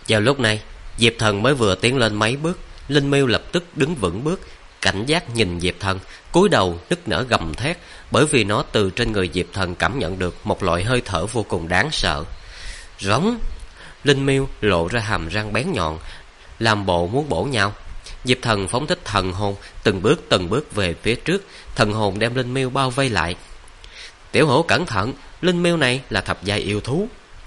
Vào lúc này, Diệp Thần mới vừa tiến lên mấy bước, Linh Miêu lập tức đứng vững bước, cảnh giác nhìn Diệp Thần, cúi đầu nức nở gầm thét, bởi vì nó từ trên người Diệp Thần cảm nhận được một loại hơi thở vô cùng đáng sợ. Rống! Linh Miêu lộ ra hàm răng bén nhọn, làm bộ muốn bổ nhào. Diệp Thần phóng thích thần hồn, từng bước về phía trước, thần hồn đem Linh Miêu bao vây lại. Tiểu Hổ cẩn thận, Linh Miêu này là thập giai yêu thú.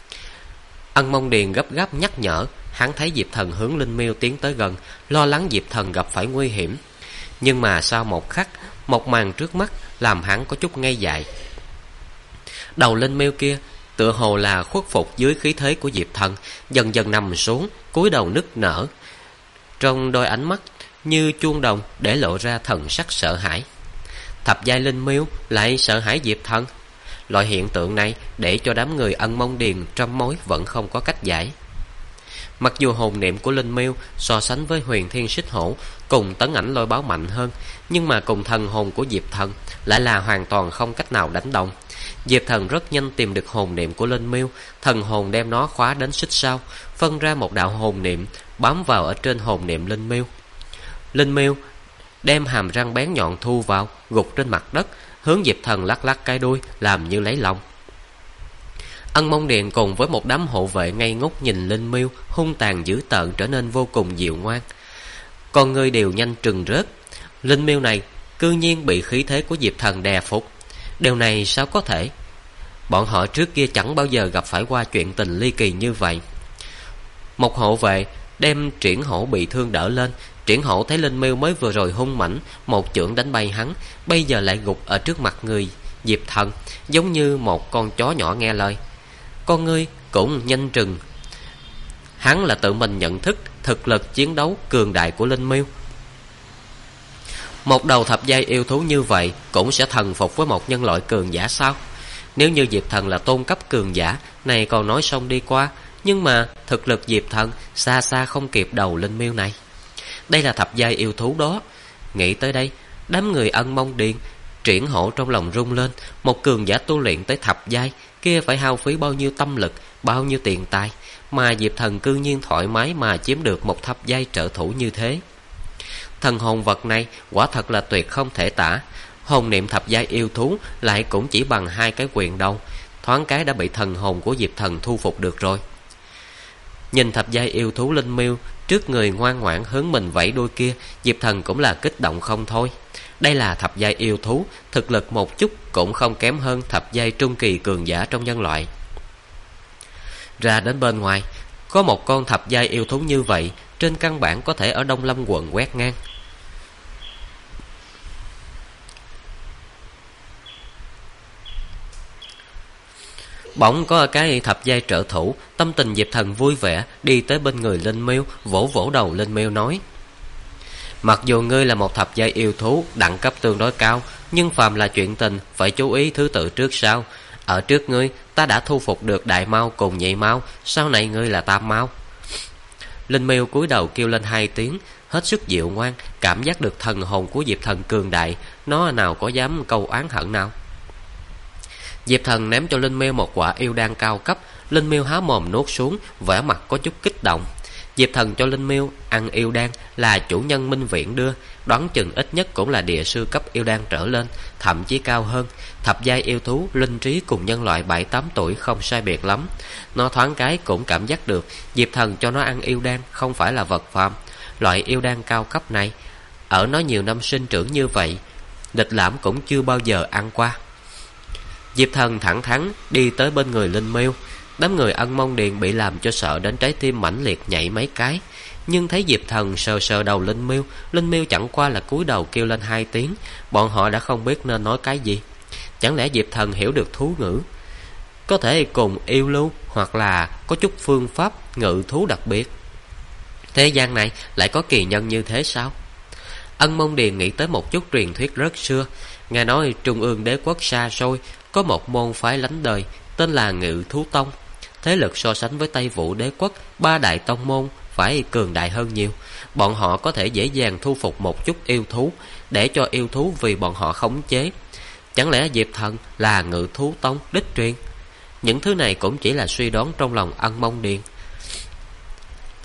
Ân Mông Điền gấp gáp nhắc nhở. Hắn thấy Diệp Thần hướng Linh Miêu tiến tới gần, lo lắng Diệp Thần gặp phải nguy hiểm. Nhưng mà sau một khắc, một màn trước mắt làm hắn có chút ngây dại. Đầu Linh Miêu kia tựa hồ là khuất phục dưới khí thế của Diệp Thần, dần dần nằm xuống, cúi đầu nức nở. Trong đôi ánh mắt như chuông đồng để lộ ra thần sắc sợ hãi. Thập giai Linh Miêu lại sợ hãi Diệp Thần. Loại hiện tượng này để cho đám người Ân Mông Điền trăm mối vẫn không có cách giải. Mặc dù hồn niệm của Linh Miêu so sánh với Huyền Thiên Xích Hổ cùng Tấn Ảnh Lôi Báo mạnh hơn, nhưng mà cùng thần hồn của Diệp Thần lại là hoàn toàn không cách nào đánh đồng. Diệp Thần rất nhanh tìm được hồn niệm của Linh Miêu, thần hồn đem nó khóa đến xích sao, phân ra một đạo hồn niệm bám vào ở trên hồn niệm Linh Miêu. Linh Miêu đem hàm răng bén nhọn thu vào, gục trên mặt đất, hướng Diệp Thần lắc lắc cái đuôi làm như lấy lòng. Ân Mông Điền cùng với một đám hộ vệ ngây ngốc nhìn Linh Miêu hung tàn dữ tợn trở nên vô cùng dịu ngoan. Con người đều nhanh trừng rớt. Linh Miêu này cư nhiên bị khí thế của Diệp Thần đè phục. Điều này sao có thể? Bọn họ trước kia chẳng bao giờ gặp phải qua chuyện tình ly kỳ như vậy. Một hộ vệ đem Triển Hổ bị thương đỡ lên. Triển Hổ thấy Linh Miêu mới vừa rồi hung mãnh, một chưởng đánh bay hắn, bây giờ lại gục ở trước mặt người Diệp Thần, giống như một con chó nhỏ nghe lời. Con ngươi cũng nhanh trừng. Hắn là tự mình nhận thức thực lực chiến đấu cường đại của Linh Miêu. Một đầu thập giai yêu thú như vậy cũng sẽ thần phục với một nhân loại cường giả sao? Nếu như Diệp Thần là tôn cấp cường giả, này còn nói xong đi qua, nhưng mà thực lực Diệp Thần xa xa không kịp đầu Linh Miêu này. Đây là thập giai yêu thú đó. Nghĩ tới đây, đám người Ân Mông Điền, Triển Hổ trong lòng rung lên. Một cường giả tu luyện tới thập giai kia phải hao phí bao nhiêu tâm lực, bao nhiêu tiền tài, mà Diệp Thần cư nhiên thoải mái mà chiếm được một thập giai trợ thủ như thế. Thần hồn vật này quả thật là tuyệt không thể tả. Hồn niệm thập giai yêu thú lại cũng chỉ bằng 2 cái quyền đầu, thoáng cái đã bị thần hồn của Diệp Thần thu phục được rồi. Nhìn thập giai yêu thú Linh Miêu trước người ngoan ngoãn hướng mình vẫy đuôi kia, Diệp Thần cũng là kích động không thôi. Đây là thập giai yêu thú, thực lực một chút cũng không kém hơn thập giai trung kỳ cường giả trong nhân loại. Ra đến bên ngoài, có một con thập giai yêu thú như vậy, trên căn bản có thể ở Đông Lâm quận quét ngang. Bỗng có cái thập giai trợ thủ, tâm tình Diệp Thần vui vẻ đi tới bên người Linh Miêu, vỗ vỗ đầu Linh Miêu nói: Mặc dù ngươi là một thập giai yêu thú đẳng cấp tương đối cao, nhưng phàm là chuyện tình phải chú ý thứ tự trước sau. Ở trước ngươi ta đã thu phục được Đại Mao cùng Nhị Mao, sau này ngươi là Tam Mao. Linh Miêu cúi đầu kêu lên 2 tiếng, hết sức dịu ngoan, cảm giác được thần hồn của Diệp Thần cường đại, nó nào có dám câu oán hận nào. Diệp Thần ném cho Linh Miêu một quả yêu đan cao cấp, Linh Miêu há mồm nuốt xuống, vẻ mặt có chút kích động. Diệp Thần cho Linh Miêu ăn yêu đan là chủ nhân Minh Viễn đưa, đoán chừng ít nhất cũng là địa sư cấp yêu đan trở lên, thậm chí cao hơn. Thập giai yêu thú linh trí cùng nhân loại 7-8 tuổi không sai biệt lắm. Nó thoáng cái cũng cảm giác được Diệp Thần cho nó ăn yêu đan không phải là vật phàm. Loại yêu đan cao cấp này ở nó nhiều năm sinh trưởng như vậy, Lịch Lãm cũng chưa bao giờ ăn qua. Diệp Thần thẳng thắn đi tới bên người Linh Miêu. Đám người Ân Mông Điền bị làm cho sợ đến trái tim mãnh liệt nhảy mấy cái, nhưng thấy Diệp Thần sờ sờ đầu Linh Miêu, Linh Miêu chẳng qua là cúi đầu kêu lên 2 tiếng, bọn họ đã không biết nên nói cái gì. Chẳng lẽ Diệp Thần hiểu được thú ngữ, có thể cùng yêu lưu, hoặc là có chút phương pháp ngự thú đặc biệt? Thế gian này lại có kỳ nhân như thế sao? Ân Mông Điền nghĩ tới một chút truyền thuyết rất xưa. Nghe nói Trung ương đế quốc xa xôi có một môn phái lánh đời tên là Ngự Thú Tông. Thế lực so sánh với Tây Vũ đế quốc 3 đại tông môn phải cường đại hơn nhiều. Bọn họ có thể dễ dàng thu phục một chút yêu thú, để cho yêu thú vì bọn họ khống chế. Chẳng lẽ Diệp Thần là Ngự Thú Tông đích truyền? Những thứ này cũng chỉ là suy đoán trong lòng Ân Mông Điền.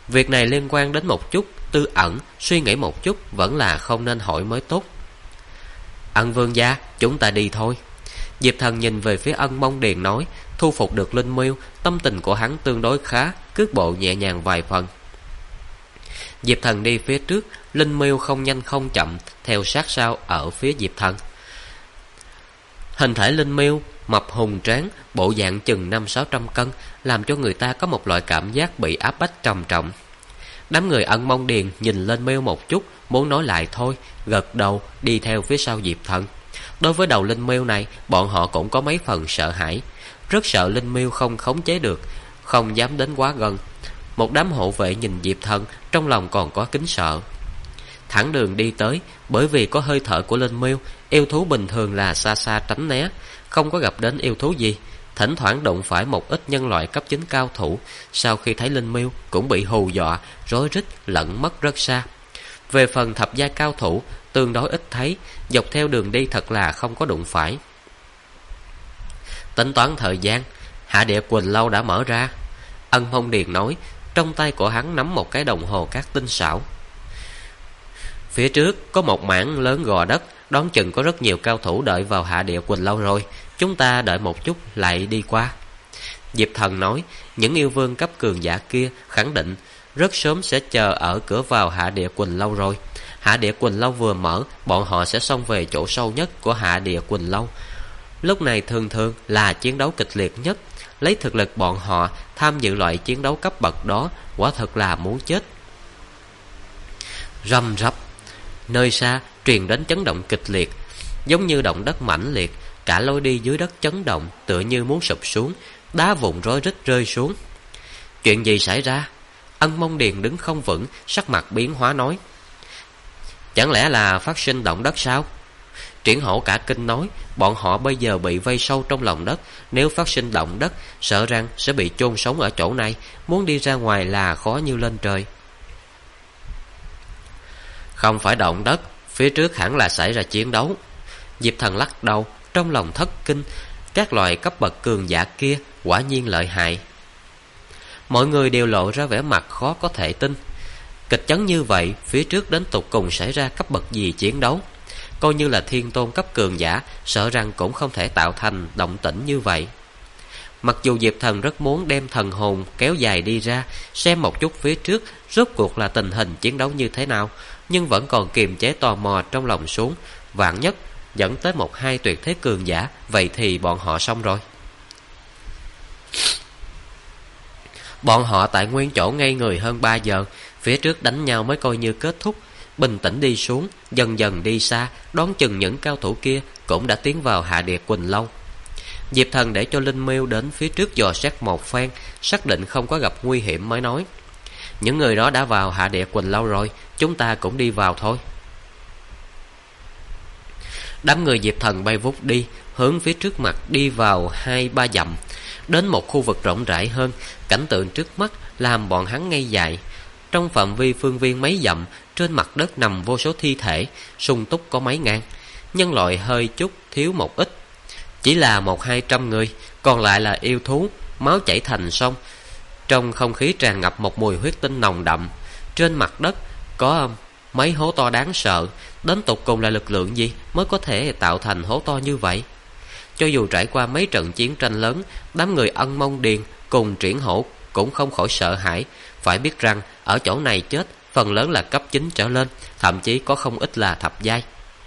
Việc này liên quan đến một chút tư ẩn, suy nghĩ một chút vẫn là không nên hỏi mới tốt. Ân vương gia, chúng ta đi thôi. Diệp Thần nhìn về phía Ân Mông Điền nói. Thu phục được Linh Miêu, tâm tình của hắn tương đối khá, cước bộ nhẹ nhàng vài phần. Diệp Thần đi phía trước, Linh Miêu không nhanh không chậm theo sát sau ở phía Diệp Thần. Hình thể Linh Miêu mập hùng tráng, bộ dạng chừng 500-600 cân, làm cho người ta có một loại cảm giác bị áp bách trầm trọng. Đám người Ân Mông Điền nhìn lên Miêu một chút, muốn nói lại thôi, gật đầu đi theo phía sau Diệp Thần. Đối với đầu Linh Miêu này, bọn họ cũng có mấy phần sợ hãi, rất sợ Linh Miêu không khống chế được, không dám đến quá gần. Một đám hộ vệ nhìn Diệp Thần, trong lòng còn có kính sợ. Thẳng đường đi tới, bởi vì có hơi thở của Linh Miêu, yêu thú bình thường là xa xa tránh né, không có gặp đến yêu thú gì. Thỉnh thoảng đụng phải một ít nhân loại cấp 9 cao thủ, sau khi thấy Linh Miêu cũng bị hù dọa, rối rít lẫn mất rất xa. Về phần thập giai cao thủ, tương đối ít thấy, dọc theo đường đi thật là không có đụng phải. Tính toán thời gian, Hạ Địa Quỳnh Lâu đã mở ra. Ân Mông Điền nói, trong tay của hắn nắm một cái đồng hồ cát tinh xảo. Phía trước có một mảng lớn gò đất, đoán chừng có rất nhiều cao thủ đợi vào Hạ Địa Quỳnh Lâu rồi, chúng ta đợi một chút lại đi qua. Diệp Thần nói, những yêu vương cấp cường giả kia khẳng định rất sớm sẽ chờ ở cửa vào Hạ Địa Quỳnh Lâu rồi. Hạ Địa Quỳnh Lâu vừa mở, bọn họ sẽ xông về chỗ sâu nhất của Hạ Địa Quỳnh Lâu. Lúc này thường thường là chiến đấu kịch liệt nhất, lấy thực lực bọn họ tham dự loại chiến đấu cấp bậc đó quả thật là muốn chết. Rầm rập, nơi xa truyền đến chấn động kịch liệt, giống như động đất mãnh liệt, cả lối đi dưới đất chấn động, tựa như muốn sụp xuống, đá vụn rối rít rơi xuống. Chuyện gì xảy ra? Ân Mông Điền đứng không vững, sắc mặt biến hóa nói, chẳng lẽ là phát sinh động đất sao? Triển Hổ cả kinh nói, bọn họ bây giờ bị vây sâu trong lòng đất, nếu phát sinh động đất, sợ rằng sẽ bị chôn sống ở chỗ này, muốn đi ra ngoài là khó như lên trời. Không phải động đất, phía trước hẳn là xảy ra chiến đấu. Diệp Thần lắc đầu, trong lòng thất kinh, các loại cấp bậc cường giả kia quả nhiên lợi hại. Mọi người đều lộ ra vẻ mặt khó có thể tin. Kịch chấn như vậy, phía trước đến tột cùng xảy ra cấp bậc gì chiến đấu? Coi như là thiên tôn cấp cường giả, sợ rằng cũng không thể tạo thành động tĩnh như vậy. Mặc dù Diệp Thần rất muốn đem thần hồn kéo dài đi ra, xem một chút phía trước rốt cuộc là tình hình chiến đấu như thế nào, nhưng vẫn còn kiềm chế tò mò trong lòng xuống. Vạn nhất dẫn tới 1-2 tuyệt thế cường giả, vậy thì bọn họ xong rồi. Bọn họ tại nguyên chỗ ngây người hơn 3 giờ, phía trước đánh nhau mới coi như kết thúc. Bình tĩnh đi xuống, dần dần đi xa, đoán chừng những cao thủ kia cũng đã tiến vào Hạ Địa Quỳnh Lâu. Diệp Thần để cho Linh Miêu đến phía trước dò xét một phen, xác định không có gặp nguy hiểm mới nói, những người đó đã vào Hạ Địa Quỳnh Lâu rồi, chúng ta cũng đi vào thôi. Đám người Diệp Thần bay vút đi, hướng phía trước mặt đi vào 2-3 dặm, đến một khu vực rộng rãi hơn. Cảnh tượng trước mắt làm bọn hắn ngây dại. Trong phạm vi phương viên mấy dặm, trên mặt đất nằm vô số thi thể, sung túc có mấy ngàn. Nhân loại hơi chút thiếu một ít, chỉ là 100-200 người, còn lại là yêu thú, máu chảy thành sông. Trong không khí tràn ngập một mùi huyết tinh nồng đậm. Trên mặt đất có mấy hố to đáng sợ, đến tột cùng là lực lượng gì mới có thể tạo thành hố to như vậy? Cho dù trải qua mấy trận chiến tranh lớn, đám người Ân Mông Điền cùng Triển Hổ cũng không khỏi sợ hãi. Phải biết rằng ở chỗ này chết phần lớn là cấp 9 trở lên, thậm chí có không ít là thập giai.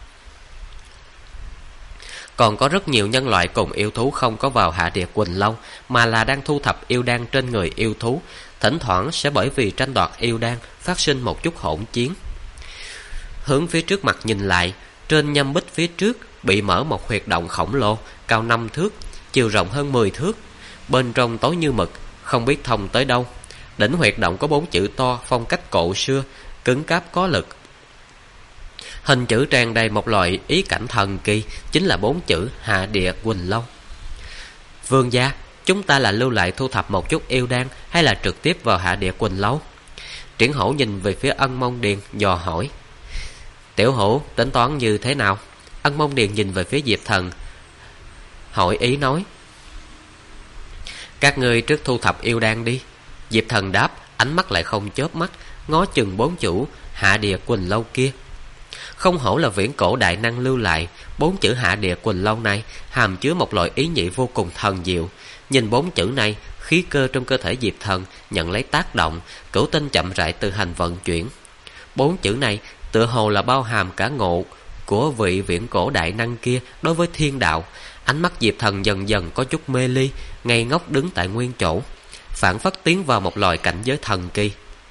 Còn có rất nhiều nhân loại cùng yêu thú không có vào Hạ Địa Quỳnh Lâu, mà là đang thu thập yêu đan trên người yêu thú. Thỉnh thoảng sẽ bởi vì tranh đoạt yêu đan phát sinh một chút hỗn chiến. Hướng phía trước mặt nhìn lại, trên nhâm bích phía trước bị mở một huyệt động khổng lồ, cao 5 thước, chiều rộng hơn 10 thước. Bên trong tối như mực, không biết thông tới đâu. Đỉnh huyệt động có 4 chữ to phong cách cổ xưa, cứng cáp có lực. Hình chữ tràn đầy một loại ý cảnh thần kỳ, chính là 4 chữ Hạ Địa Quỳnh Lâu. Vương gia, chúng ta là lưu lại thu thập một chút yêu đan, hay là trực tiếp vào Hạ Địa Quỳnh Lâu? Triển Hổ nhìn về phía Ân Mông Điền dò hỏi. Tiểu Hổ tính toán như thế nào? Ân Mông Điền nhìn về phía Diệp Thần, hỏi ý nói. Các ngươi trước thu thập yêu đan đi. Diệp Thần đáp, ánh mắt lại không chớp mắt ngó chừng bốn chữ Hạ Địa Quỳnh Lâu kia. Không hổ là viễn cổ đại năng lưu lại, bốn chữ Hạ Địa Quỳnh Lâu này hàm chứa một loại ý nhị vô cùng thần diệu. Nhìn bốn chữ này, khí cơ trong cơ thể Diệp Thần nhận lấy tác động, cửu tinh chậm rãi tự hành vận chuyển. Bốn chữ này tựa hồ là bao hàm cả ngộ của vị viễn cổ đại năng kia đối với thiên đạo. Ánh mắt Diệp Thần dần dần có chút mê ly, ngây ngốc đứng tại nguyên chỗ, phảng phất tiến vào một loại cảnh giới thần kỳ.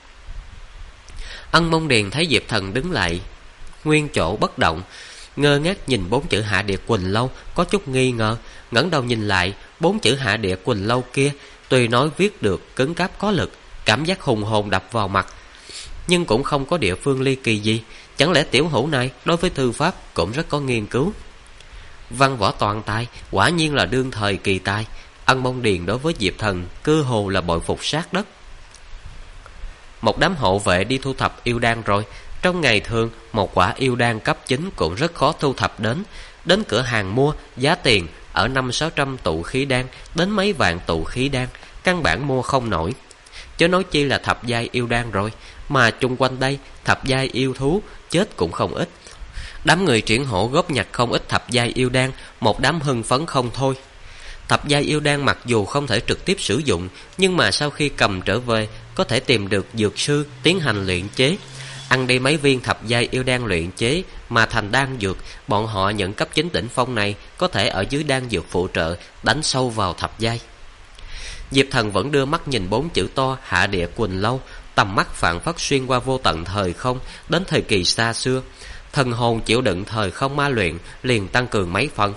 Ân Mông Điền thấy Diệp Thần đứng lại nguyên chỗ bất động, ngơ ngác nhìn bốn chữ Hạ Địa Quỳnh Lâu, có chút nghi ngờ, ngẩng đầu nhìn lại, bốn chữ Hạ Địa Quỳnh Lâu kia tuy nói viết được cứng cáp có lực, cảm giác hùng hồn đập vào mặt, nhưng cũng không có địa phương ly kỳ gì. Chẳng lẽ tiểu hữu này đối với thư pháp cũng rất có nghiên cứu? Văn võ toàn tài, quả nhiên là đương thời kỳ tài. Ân Mông Điền đối với Diệp Thần cơ hồ là bội phục sát đất. Một đám hộ vệ đi thu thập yêu đan rồi. Trong ngày thường, một quả yêu đan cấp 9 cũng rất khó thu thập đến. Đến cửa hàng mua, giá tiền ở 500-600 tụ khí đan đến mấy vạn tụ khí đan, căn bản mua không nổi. Chớ nói chi là thập giai yêu đan rồi, mà chung quanh đây thập giai yêu thú chết cũng không ít. Đám người triển hộ góp nhặt không ít thập giai yêu đan, một đám hưng phấn không thôi. Thập giai yêu đan mặc dù không thể trực tiếp sử dụng, nhưng mà sau khi cầm trở về có thể tìm được dược sư tiến hành luyện chế. Ăn đi mấy viên thập giai yêu đan luyện chế mà thành đan dược, bọn họ những cấp 9 đỉnh phong này có thể ở dưới đan dược phụ trợ đánh sâu vào thập giai. Diệp Thần vẫn đưa mắt nhìn bốn chữ to Hạ Địa Quỳnh Lâu, tầm mắt phảng phất xuyên qua vô tận thời không đến thời kỳ xa xưa. Thần hồn chịu đựng thời không ma luyện liền tăng cường mấy phần.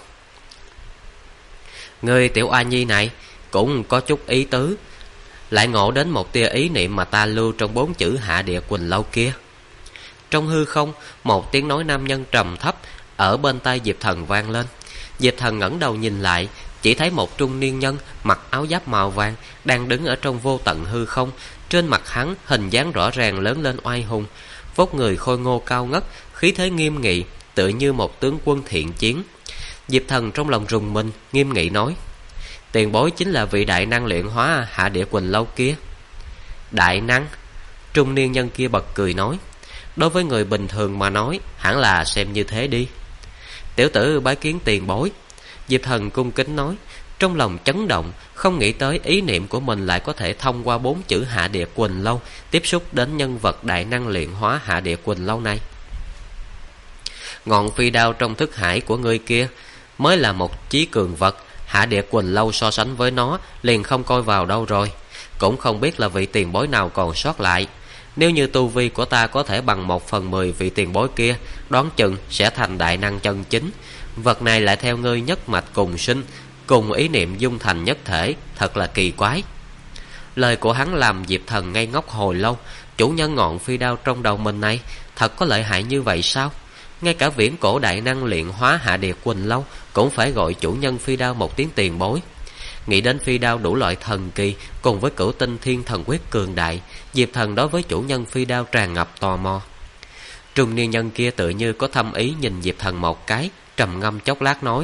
Người tiểu oa nhi này cũng có chút ý tứ, lại ngộ đến một tia ý niệm mà ta lưu trong bốn chữ Hạ Địa Quỳnh Lâu kia. Trong hư không, một tiếng nói nam nhân trầm thấp ở bên tai Diệp Thần vang lên. Diệp Thần ngẩng đầu nhìn lại, chỉ thấy một trung niên nhân mặc áo giáp màu vàng đang đứng ở trong vô tận hư không. Trên mặt hắn hình dáng rõ ràng lớn lên oai hùng, vóc người khôi ngô cao ngất, khí thế nghiêm nghị, tựa như một tướng quân thiện chiến. Diệp Thần trong lòng rùng mình, nghiêm nghị nói: tiền bối chính là vị đại năng luyện hóa Hạ Địa Quỳnh Lâu kia. Đại năng? Trung niên nhân kia bật cười nói: đối với người bình thường mà nói, hẳn là xem như thế đi. Tiểu tử bái kiến tiền bối. Diệp Thần cung kính nói, trong lòng chấn động, không nghĩ tới ý niệm của mình lại có thể thông qua bốn chữ Hạ Địa Quỳnh Lâu tiếp xúc đến nhân vật đại năng luyện hóa Hạ Địa Quỳnh Lâu này. Ngọn phi đao trong thức hải của người kia mới là một chí cường vật, Hạ Địa Quỳnh Lâu so sánh với nó liền không coi vào đâu rồi. Cũng không biết là vị tiền bối nào còn sót lại. Nếu như tu vi của ta có thể bằng 1/10 vị tiền bối kia, đoán chừng sẽ thành đại năng chân chính. Vật này lại theo ngươi nhất mạch cùng sinh, cùng ý niệm dung thành nhất thể, thật là kỳ quái. Lời của hắn làm Diệp Thần ngây ngốc hồi lâu. Chủ nhân ngọn phi đao trong đầu mình này thật có lợi hại như vậy sao? Ngay cả viễn cổ đại năng luyện hóa Hạ Địa Quỳnh Lâu cũng phải gọi chủ nhân phi đao một tiếng tiền bối. Nghĩ đến phi đao đủ loại thần kỳ cùng với cửu tinh thiên thần quyết cường đại, Diệp Thần đối với chủ nhân phi đao tràn ngập tò mò. Trung niên nhân kia tự như có thâm ý nhìn Diệp Thần một cái, trầm ngâm chốc lát nói: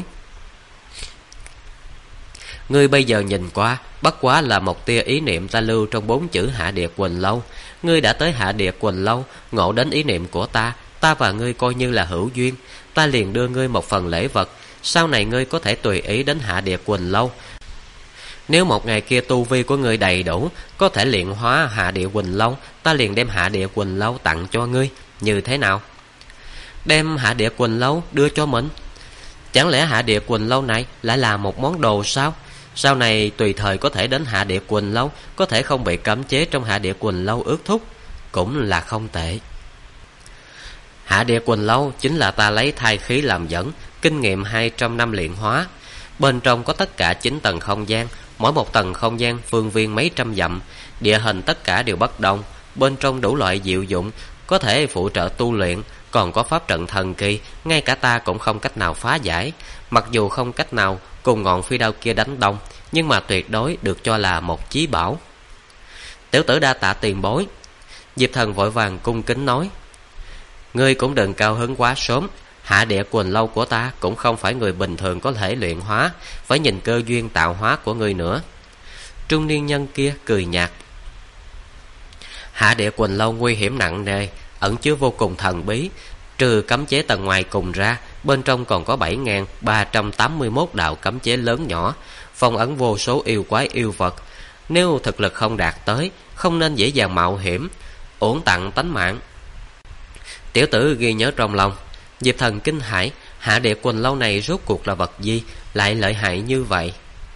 ngươi bây giờ nhìn qua bất quá là một tia ý niệm ta lưu trong bốn chữ Hạ Địa Quỳnh Lâu. Ngươi đã tới Hạ Địa Quỳnh Lâu, ngộ đến ý niệm của ta, ta và ngươi coi như là hữu duyên, ta liền đưa ngươi một phần lễ vật. Sau này ngươi có thể tùy ý đến Hạ Địa Quỳnh Lâu. Nếu một ngày kia tu vi của ngươi đầy đủ, có thể luyện hóa Hạ Địa Quỳnh Lâu, ta liền đem Hạ Địa Quỳnh Lâu tặng cho ngươi, như thế nào? Đem Hạ Địa Quỳnh Lâu đưa cho mình? Chẳng lẽ Hạ Địa Quỳnh Lâu này lại là một món đồ sao? Sau này tùy thời có thể đến Hạ Địa Quỳnh Lâu, có thể không bị cấm chế trong Hạ Địa Quỳnh Lâu ước thúc, cũng là không tệ. Hạ Địa Quỳnh Lâu chính là ta lấy thai khí làm dẫn, kinh nghiệm 200 năm luyện hóa. Bên trong có tất cả 9 tầng không gian, mỗi một tầng không gian phương viên mấy trăm dặm, địa hình tất cả đều bất đồng. Bên trong đủ loại diệu dụng, có thể phụ trợ tu luyện, còn có pháp trận thần kỳ, ngay cả ta cũng không cách nào phá giải. Mặc dù không cách nào cùng ngọn phi đao kia đánh đồng, nhưng mà tuyệt đối được cho là một chí bảo. Tiểu tử đa tạ tiền bối. Diệp Thần vội vàng cung kính nói: ngươi cũng đừng cao hứng quá sớm, Hạ Địa Quỳnh Lâu của ta cũng không phải người bình thường có thể luyện hóa, phải nhìn cơ duyên tạo hóa của ngươi nữa. Trung niên nhân kia cười nhạt: Hạ Địa Quỳnh Lâu nguy hiểm nặng nề, ẩn chứa vô cùng thần bí. Trừ cấm chế tầng ngoài cùng ra, bên trong còn có 7.381 đạo cấm chế lớn nhỏ, phong ấn vô số yêu quái yêu vật. Nếu thực lực không đạt tới, không nên dễ dàng mạo hiểm, uổng tặng tánh mạng. Tiểu tử ghi nhớ trong lòng. Diệp Thần kinh hãi, Hạ Địa Quỳnh Lâu này rốt cuộc là vật gì, lại lợi hại như vậy?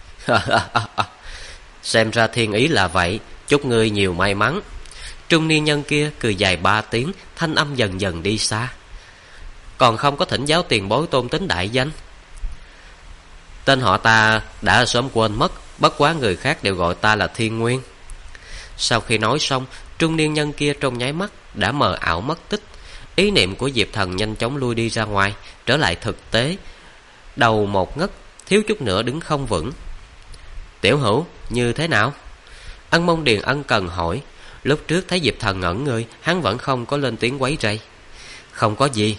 Xem ra thiên ý là vậy, chúc ngươi nhiều may mắn. Trung niên nhân kia cười dài 3 tiếng, thanh âm dần dần đi xa. Còn không có thỉnh giáo tiền bối tôn tính đại danh? Tên họ ta đã sớm quên mất, bất quá người khác đều gọi ta là Thiên Nguyên. Sau khi nói xong, trung niên nhân kia trong nháy mắt đã mờ ảo mất tích. Ý niệm của Diệp Thần nhanh chóng lui đi ra ngoài, trở lại thực tế. Đầu một ngất, thiếu chút nữa đứng không vững. Tiểu hữu, như thế nào? Ân Mông Điền ân cần hỏi. Lúc trước thấy Diệp Thần ngẩn người, hắn vẫn không có lên tiếng quấy rầy. Không có gì.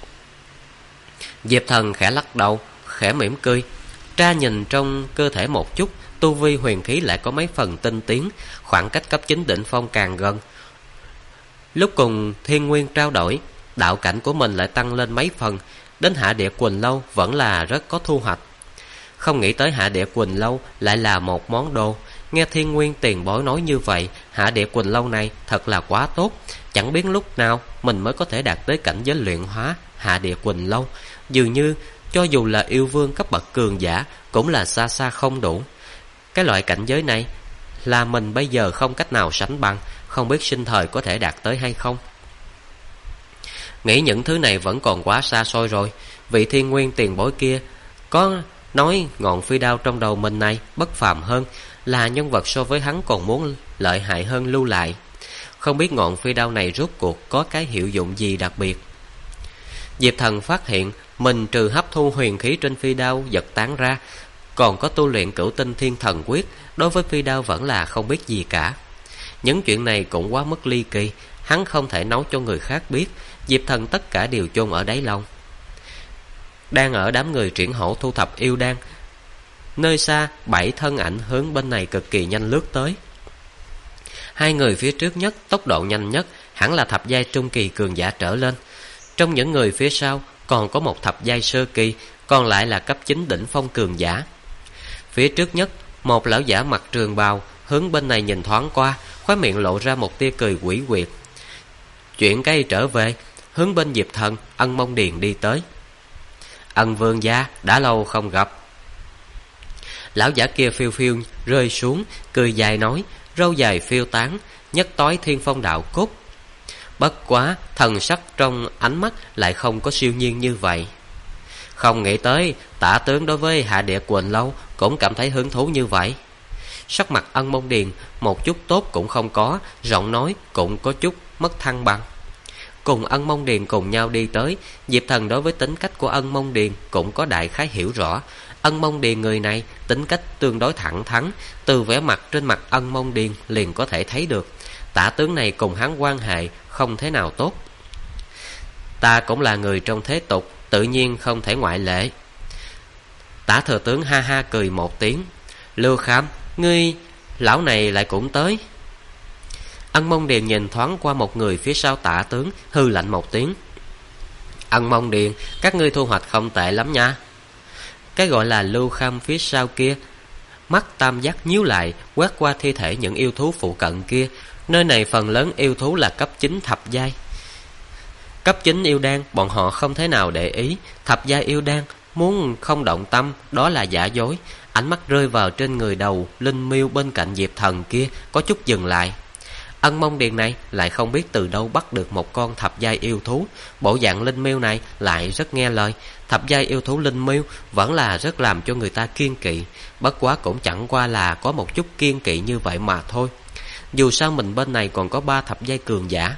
Diệp Thần khẽ lắc đầu, khẽ mỉm cười. Tra nhìn trong cơ thể một chút, tu vi huyền khí lại có mấy phần tinh tiến, khoảng cách cấp 9 đỉnh phong càng gần. Lúc cùng Thiên Nguyên trao đổi, đạo cảnh của mình lại tăng lên mấy phần, đến Hạ Địa Quỳnh Lâu vẫn là rất có thu hoạch. Không nghĩ tới Hạ Địa Quỳnh Lâu lại là một món đồ. Nghe Thiên Nguyên tiền bối nói như vậy, Hạ Địa Quỳnh Lâu này thật là quá tốt. Chẳng biết lúc nào mình mới có thể đạt tới cảnh giới luyện hóa Hạ Địa Quỳnh Lâu. Dường như cho dù là yêu vương cấp bậc cường giả cũng là xa xa không đủ. Cái loại cảnh giới này là mình bây giờ không cách nào sánh bằng, không biết sinh thời có thể đạt tới hay không. Nghĩ những thứ này vẫn còn quá xa xôi rồi. Vị Thiên Nguyên tiền bối kia có nói ngọn phi đao trong đầu mình này bất phàm hơn, là nhân vật so với hắn còn muốn lợi hại hơn lưu lại. Không biết ngọn phi đao này rốt cuộc có cái hiệu dụng gì đặc biệt. Diệp Thần phát hiện mình trừ hấp thu huyền khí trên phi đao giật tán ra, còn có tu luyện Cửu Tinh Thiên Thần Quyết, đối với phi đao vẫn là không biết gì cả. Những chuyện này cũng quá mức ly kỳ, hắn không thể nói cho người khác biết. Diệp Thần tất cả đều chôn ở đáy lòng. Đang ở đám người triển hổ thu thập yêu đan, nơi xa 7 thân ảnh hướng bên này cực kỳ nhanh lướt tới. 2 người phía trước nhất tốc độ nhanh nhất hẳn là thập giai trung kỳ cường giả trở lên. Trong những người phía sau còn có một thập giai sơ kỳ, còn lại là cấp 9 đỉnh phong cường giả. Phía trước nhất, một lão giả mặc trường bào hướng bên này nhìn thoáng qua, khóe miệng lộ ra một tia cười quỷ quyệt. Chuyển cây trở về, hướng bên Diệp Thần, Ân Mông Điền đi tới. Ân vương gia, đã lâu không gặp. Lão giả kia phiêu phiêu rơi xuống, cười dài nói, râu dài phiêu tán, nhất tối thiên phong đạo cốt. Bất quá, thần sắc trong ánh mắt lại không có siêu nhiên như vậy. Không nghĩ tới, Tả tướng đối với Hạ Địa Quỳnh Lâu cũng cảm thấy hứng thú như vậy. Sắc mặt Ân Mông Điền một chút tốt cũng không có, giọng nói cũng có chút mất thăng bằng. Cùng Ân Mông Điền cùng nhau đi tới, Diệp Thần đối với tính cách của Ân Mông Điền cũng có đại khái hiểu rõ. Ân Mông Điền người này tính cách tương đối thẳng thắn, từ vẻ mặt trên mặt Ân Mông Điền liền có thể thấy được Tả tướng này cùng hắn quan hệ không thế nào tốt. Ta cũng là người trong thế tục, tự nhiên không thể ngoại lệ. Tả thừa tướng ha ha cười một tiếng. Lưu Kham, ngươi, lão này lại cũng tới. Ân Mông Điền nhìn thoáng qua một người phía sau Tả tướng, hư lạnh một tiếng. Ân Mông Điền, các ngươi thu hoạch không tệ lắm nha. Cái gọi là Lưu Kham phía sau kia, mắt tam giác nhíu lại, quét qua thi thể những yêu thú phụ cận kia. Nơi này phần lớn yêu thú là cấp 9 thập giai. Cấp 9 yêu đan bọn họ không thế nào để ý, thập giai yêu đan muốn không động tâm đó là giả dối. Ánh mắt rơi vào trên người đầu linh miêu bên cạnh Diệp Thần kia, có chút dừng lại. Ân Mông Điền này lại không biết từ đâu bắt được một con thập giai yêu thú. Bộ dạng linh miêu này lại rất nghe lời. Thập giai yêu thú linh miêu vẫn là rất làm cho người ta kiêng kỵ. Bất quá cũng chẳng qua là có một chút kiêng kỵ như vậy mà thôi. Dù sao mình bên này còn có 3 thập giai cường giả.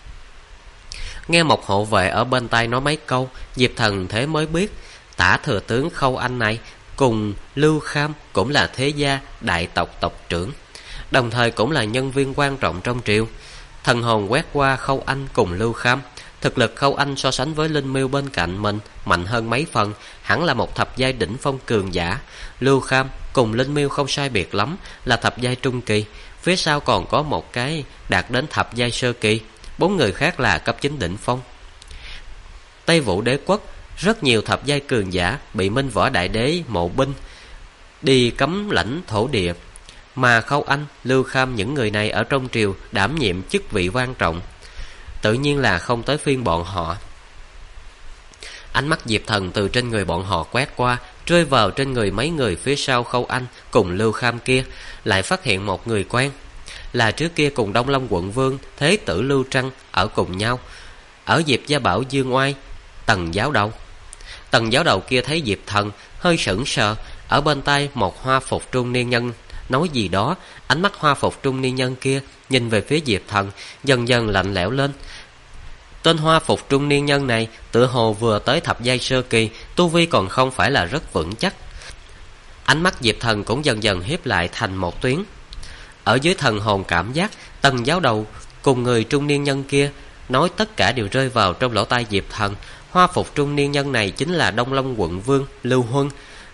Nghe một hộ vệ ở bên tai nói mấy câu, Diệp Thần thế mới biết Tả thừa tướng Khâu Anh này cùng Lưu Kham cũng là thế gia đại tộc tộc trưởng, đồng thời cũng là nhân viên quan trọng trong triều. Thần hồn quét qua Khâu Anh cùng Lưu Kham. Thực lực Khâu Anh so sánh với linh miêu bên cạnh mình mạnh hơn mấy phần, hẳn là một thập giai đỉnh phong cường giả. Lưu Kham cùng Linh Miêu không sai biệt lắm, là thập giai trung kỳ. Phía sau còn có một cái đạt đến thập giai sơ kỳ. 4 người khác là cấp 9 đỉnh phong. Tây Vũ Đế quốc rất nhiều thập giai cường giả bị Minh Võ Đại Đế mộ binh đi cấm lãnh thổ địa, mà Khâu Anh, Lưu Kham những người này ở trong triều đảm nhiệm chức vị quan trọng, tự nhiên là không tới phiên bọn họ. Ánh mắt Diệp Thần từ trên người bọn họ quét qua, rơi vào trên người mấy người phía sau Khâu Anh cùng Lưu Kham kia, lại phát hiện một người quen, là trước kia cùng Đông Long quận vương Thế tử Lưu Trăng ở cùng nhau, ở Diệp Gia Bảo Dương Oai, Tần giáo đầu. Tần giáo đầu kia thấy Diệp Thần hơi sững sờ, ở bên tai một hoa phục trung niên nhân nói gì đó. Ánh mắt hoa phục trung niên nhân kia nhìn về phía Diệp Thần, dần dần lạnh lẽo lên. Tên hoa phục trung niên nhân này tựa hồ vừa tới thập giai sơ kỳ, tu vi còn không phải là rất vững chắc. Ánh mắt Diệp Thần cũng dần dần hiếp lại thành một tuyến. Ở dưới thần hồn cảm giác, Tần giáo đầu cùng người trung niên nhân kia nói tất cả đều rơi vào trong lỗ tai Diệp Thần. Hoa phục trung niên nhân này chính là Đông Long quận vương Lưu Huân,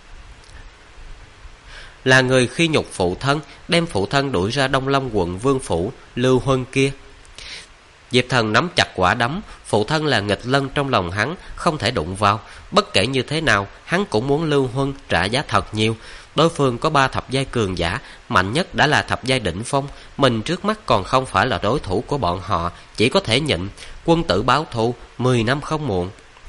là người khi nhục phụ thân, đem phụ thân đuổi ra Đông Long quận vương phủ Lưu Huân kia. Diệp Thần nắm chặt quả đấm, phụ thân là nghịch lân trong lòng hắn, không thể đụng vào. Bất kể như thế nào, hắn cũng muốn Lưu Huân trả giá thật nhiều. Đối phương có 3 thập giai cường giả, mạnh nhất đã là thập giai đỉnh phong. Mình trước mắt còn không phải là đối thủ của bọn họ, chỉ có thể nhịn. Quân tử báo thù, 10 năm không muộn.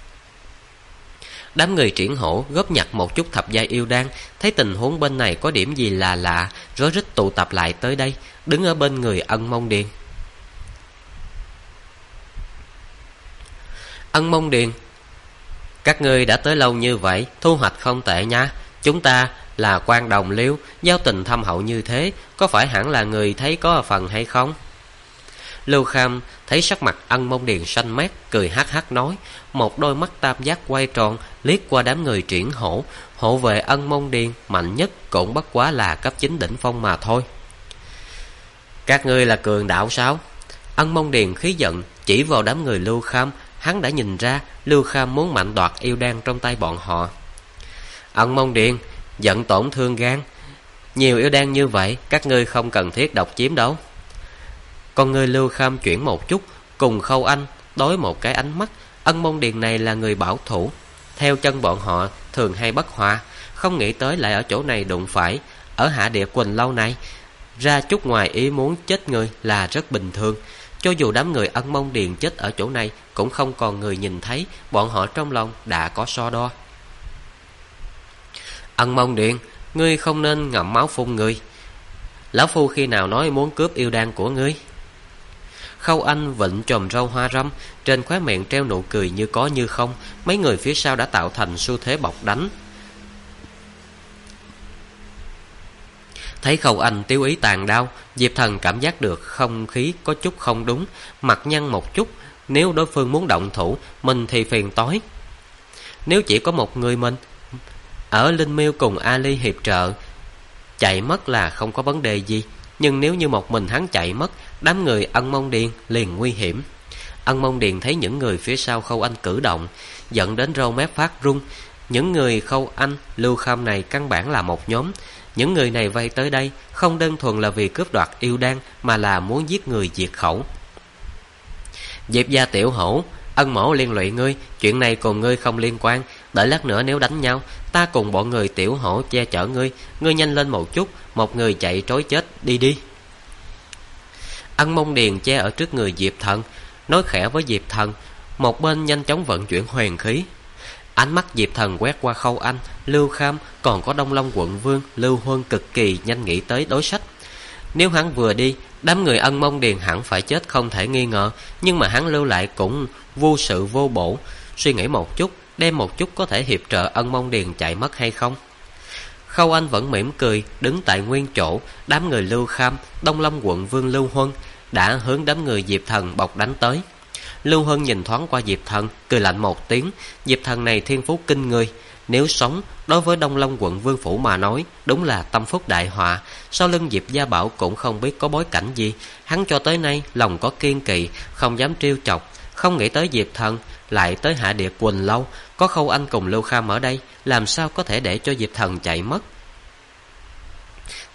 Đám người Triển Hổ góp nhặt một chút thập giai yêu đan, thấy tình huống bên này có điểm gì là lạ, rối rít tụ tập lại tới đây, đứng ở bên người Ân Mông Điền. Ân Mông Điền, các ngươi đã tới lâu như vậy, thu hoạch không tệ nha. Chúng ta là quan đồng liêu, giao tình thâm hậu như thế, có phải hẳn là người thấy có phần hay không? Lưu Kham thấy sắc mặt Ân Mông Điền xanh mét, cười hắc hắc nói, một đôi mắt tam giác quay tròn liếc qua đám người Triển Hổ. Hộ vệ Ân Mông Điền mạnh nhất cũng bất quá là cấp 9 đỉnh phong mà thôi. Các ngươi là cường đạo sao? Ân Mông Điền khí giận chỉ vào đám người Lưu Kham. Hắn đã nhìn ra Lưu Kham muốn mạnh đoạt yêu đan trong tay bọn họ. Ân Mông Điền, giận tổn thương gan. Nhiều yêu đan như vậy, các ngươi không cần thiết độc chiếm đâu. Còn người Lưu Kham chuyển một chút, cùng Khâu Anh đối một cái ánh mắt. Ân Mông Điền này là người bảo thủ, theo chân bọn họ thường hay bất hòa, không nghĩ tới lại ở chỗ này đụng phải. Ở Hạ Địa Quỳnh lâu này, ra chút ngoài ý muốn chết người là rất bình thường. Cho dù đám người Ân Mông Điền chết ở chỗ này, cũng không còn người nhìn thấy, bọn họ trong lòng đã có so đo. Ân Mông Điền, ngươi không nên ngậm máu phun người. Lão phu khi nào nói muốn cướp yêu đan của ngươi? Khâu Anh vịnh chòm râu hoa râm, trên khóe miệng treo nụ cười như có như không. Mấy người phía sau đã tạo thành xu thế bọc đánh. Thấy Khâu Anh tiêu ý tàn đao, Diệp Thần cảm giác được không khí có chút không đúng, mặt nhăn một chút. Nếu đối phương muốn động thủ, mình thì phiền toái. Nếu chỉ có một người mình, ở Linh Miêu cùng Ali hiệp trợ, chạy mất là không có vấn đề gì. Nhưng nếu như một mình hắn chạy mất, đám người Ân Mông Điền liền nguy hiểm. Ân Mông Điền thấy những người phía sau Khâu Anh cử động, giận đến râu mép phát run. Những người Khâu Anh, Lưu Kham này căn bản là một nhóm. Những người này vây tới đây không đơn thuần là vì cướp đoạt yêu đan, mà là muốn giết người diệt khẩu. Diệp gia tiểu hổ, Ân mỗ liên lụy ngươi, chuyện này cùng ngươi không liên quan. Đợi lát nữa nếu đánh nhau, ta cùng bọn người tiểu hổ che chở ngươi. Ngươi nhanh lên một chút, một người chạy trối chết đi đi. Ân Mông Điền che ở trước người Diệp Thần, nói khẽ với Diệp Thần, một bên nhanh chóng vận chuyển huyền khí. Ánh mắt Diệp Thần quét qua Khâu Anh, Lưu Kham, còn có Đông Long quận vương Lưu Huân, cực kỳ nhanh nghĩ tới đối sách. Nếu hắn vừa đi, đám người Ân Mông Điền hẳn phải chết không thể nghi ngờ. Nhưng mà hắn lưu lại cũng vô sự vô bổ. Suy nghĩ một chút, đem một chút có thể hiệp trợ Ân Mông Điền chạy mất hay không. Khâu Anh vẫn mỉm cười, đứng tại nguyên chỗ. Đám người Lưu Kham, Đông Long quận vương Lưu Huân đã hướng đám người Diệp Thần bọc đánh tới. Lưu Huân nhìn thoáng qua Diệp Thần, cười lạnh một tiếng. Diệp Thần này thiên phú kinh người, nếu sống, đối với Đông Long quận vương phủ mà nói, đúng là tâm phúc đại họa. Sau lưng Diệp Gia Bảo cũng không biết có bối cảnh gì. Hắn cho tới nay lòng có kiên kỵ, không dám trêu chọc. Không nghĩ tới Diệp Thần lại tới Hạ Địa Quỳnh lâu, có Khâu Anh cùng Lưu Kham ở đây, làm sao có thể để cho Diệp Thần chạy mất.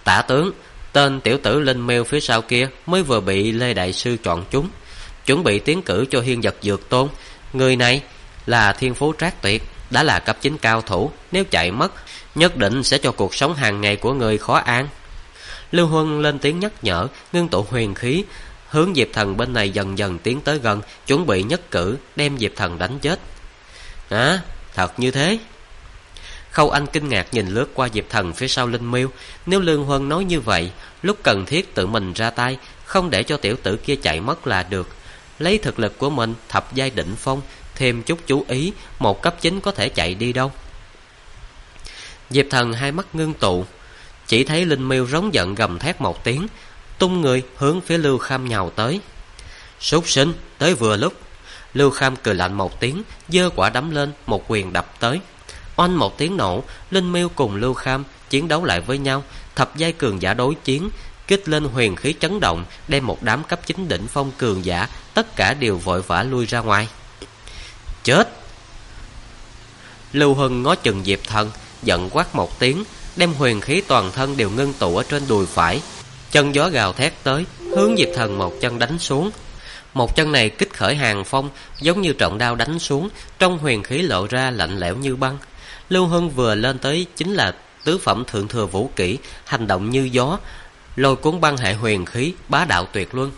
Tả tướng, tên tiểu tử Linh Miêu phía sau kia mới vừa bị Lê đại sư chọn chúng, chuẩn bị tiến cử cho Hiên Vật Dược Tôn. Người này là thiên phú trác tuyệt, đã là cấp 9 cao thủ, nếu chạy mất nhất định sẽ cho cuộc sống hàng ngày của người khó an. Lưu Huân lên tiếng nhắc nhở, ngưng tụ huyền khí, hướng Diệp Thần bên này dần dần tiến tới gần, chuẩn bị nhất cử đem Diệp Thần đánh chết. Thật như thế? Khâu Anh kinh ngạc nhìn lướt qua Diệp Thần phía sau Linh Miêu. Nếu Lưu Huân nói như vậy, lúc cần thiết tự mình ra tay, không để cho tiểu tử kia chạy mất là được. Lấy thực lực của mình thập giai đỉnh phong, thêm chút chú ý, một cấp 9 có thể chạy đi đâu. Diệp Thần hai mắt ngưng tụ, chỉ thấy Linh Miêu rống giận gầm thét một tiếng, tung người hướng phía Lưu Kham nhào tới. Súc sinh, tới vừa lúc. Lưu Kham cười lạnh một tiếng, giơ quả đấm lên, một quyền đập tới. Oanh một tiếng nổ, Linh Miêu cùng Lưu Kham chiến đấu lại với nhau, thập giai cường giả đối chiến, kích lên huyền khí chấn động, đem một đám cấp 9 đỉnh phong cường giả tất cả đều vội vã lui ra ngoài. Chết! Lưu Huân ngó chừng Diệp Thần, giận quát một tiếng, đem huyền khí toàn thân đều ngưng tụ ở trên đùi phải, chân gió gào thét tới, hướng Diệp Thần một chân đánh xuống. Một chân này kích khởi hàng phong, giống như trọng đao đánh xuống, trong huyền khí lộ ra lạnh lẽo như băng. Lưu Huân vừa lên tới chính là tứ phẩm thượng thừa vũ kỹ, hành động như gió, lôi cuốn băng hệ huyền khí, bá đạo tuyệt luân.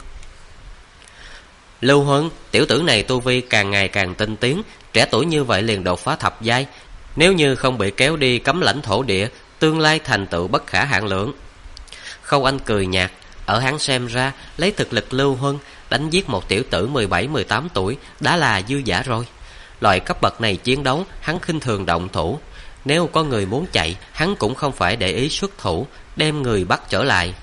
Lưu Huân, tiểu tử này tu vi càng ngày càng tinh tiến, trẻ tuổi như vậy liền đột phá thập giai, nếu như không bị kéo đi cấm lãnh thổ địa, tương lai thành tựu bất khả hạn lượng. Khâu Anh cười nhạt, ở hắn xem ra, lấy thực lực Lưu Huân đánh giết một tiểu tử 17-18 tuổi đã là dư giả rồi. Loại cấp bậc này chiến đấu, hắn khinh thường động thủ. Nếu có người muốn chạy, hắn cũng không phải để ý xuất thủ, đem người bắt trở lại.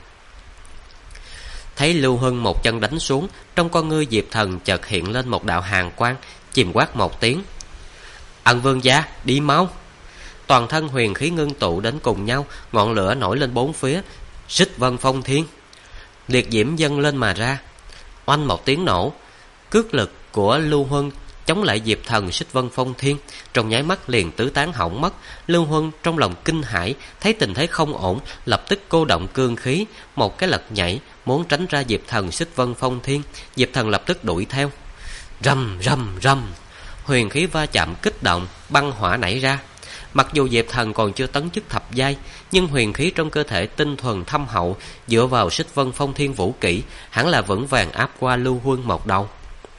Thấy Lưu Huân một chân đánh xuống, trong con ngươi Diệp Thần chợt hiện lên một đạo hàn quang, chìm quát một tiếng. Ân vương gia, đi mau! Toàn thân huyền khí ngưng tụ đến cùng nhau, ngọn lửa nổi lên bốn phía, xích vân phong thiên, liệt diễm dâng lên mà ra. Oanh một tiếng nổ, cước lực của Lưu Huân chống lại Diệp Thần xích vân phong thiên, trong nháy mắt liền tứ tán hỏng mất. Lưu Huân trong lòng kinh hãi, thấy tình thế không ổn, lập tức cô động cương khí, một cái lật nhảy muốn tránh ra Diệp Thần xích vân phong thiên. Diệp Thần lập tức đuổi theo. Rầm rầm rầm, huyền khí va chạm kích động, băng hỏa nảy ra. Mặc dù Diệp Thần còn chưa tấn chức thập giai, nhưng huyền khí trong cơ thể tinh thuần thâm hậu, dựa vào xích vân phong thiên vũ kỹ, hẳn là vững vàng áp qua Lưu Huân một đầu.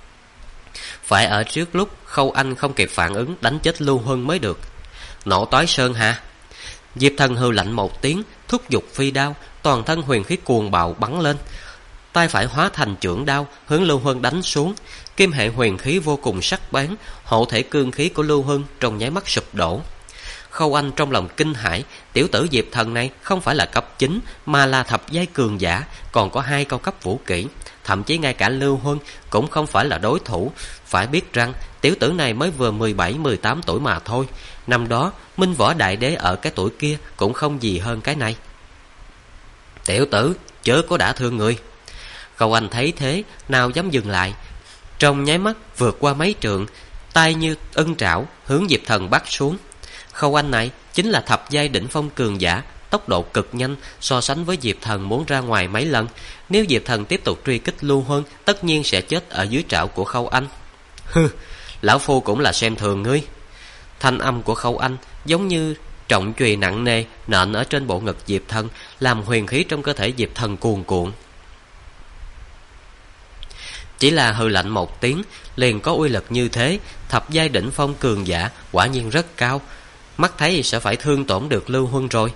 Phải ở trước lúc Khâu Anh không kịp phản ứng, đánh chết Lưu Huân mới được. Nổ toái sơn hả? Diệp Thần hừ lạnh một tiếng, thúc giục phi đao, toàn thân huyền khí cuồng bạo bắn lên, tay phải hóa thành chưởng đao hướng Lưu Huân đánh xuống. Kim hệ huyền khí vô cùng sắc bén, hộ thể cương khí của Lưu Huân trong nháy mắt sụp đổ. Khâu Anh trong lòng kinh hãi, tiểu tử Diệp Thần này không phải là cấp 9 mà là thập giai cường giả, còn có 2 cao cấp vũ kỹ, thậm chí ngay cả Lưu Huân cũng không phải là đối thủ. Phải biết rằng tiểu tử này mới vừa 17-18 tuổi mà thôi, năm đó Minh Võ Đại Đế ở cái tuổi kia cũng không gì hơn cái này. Tiểu tử, chớ có đả thương người. Khâu Anh thấy thế, nào dám dừng lại, trong nháy mắt vượt qua mấy trượng, tay như ân trảo hướng Diệp Thần bắt xuống. Khâu Anh này chính là thập giai đỉnh phong cường giả, tốc độ cực nhanh, so sánh với Diệp Thần muốn ra ngoài mấy lần. Nếu Diệp Thần tiếp tục truy kích Lưu Huân, tất nhiên sẽ chết ở dưới trảo của Khâu Anh. Hừ, lão phu cũng là xem thường ngươi. Thanh âm của Khâu Anh giống như trọng chùy nặng nề nện ở trên bộ ngực Diệp Thần, làm huyền khí trong cơ thể Diệp Thần cuồn cuộn. Chỉ là hừ lạnh một tiếng, liền có uy lực như thế, thập giai đỉnh phong cường giả quả nhiên rất cao, mắt thấy sẽ phải thương tổn được Lưu Huân rồi.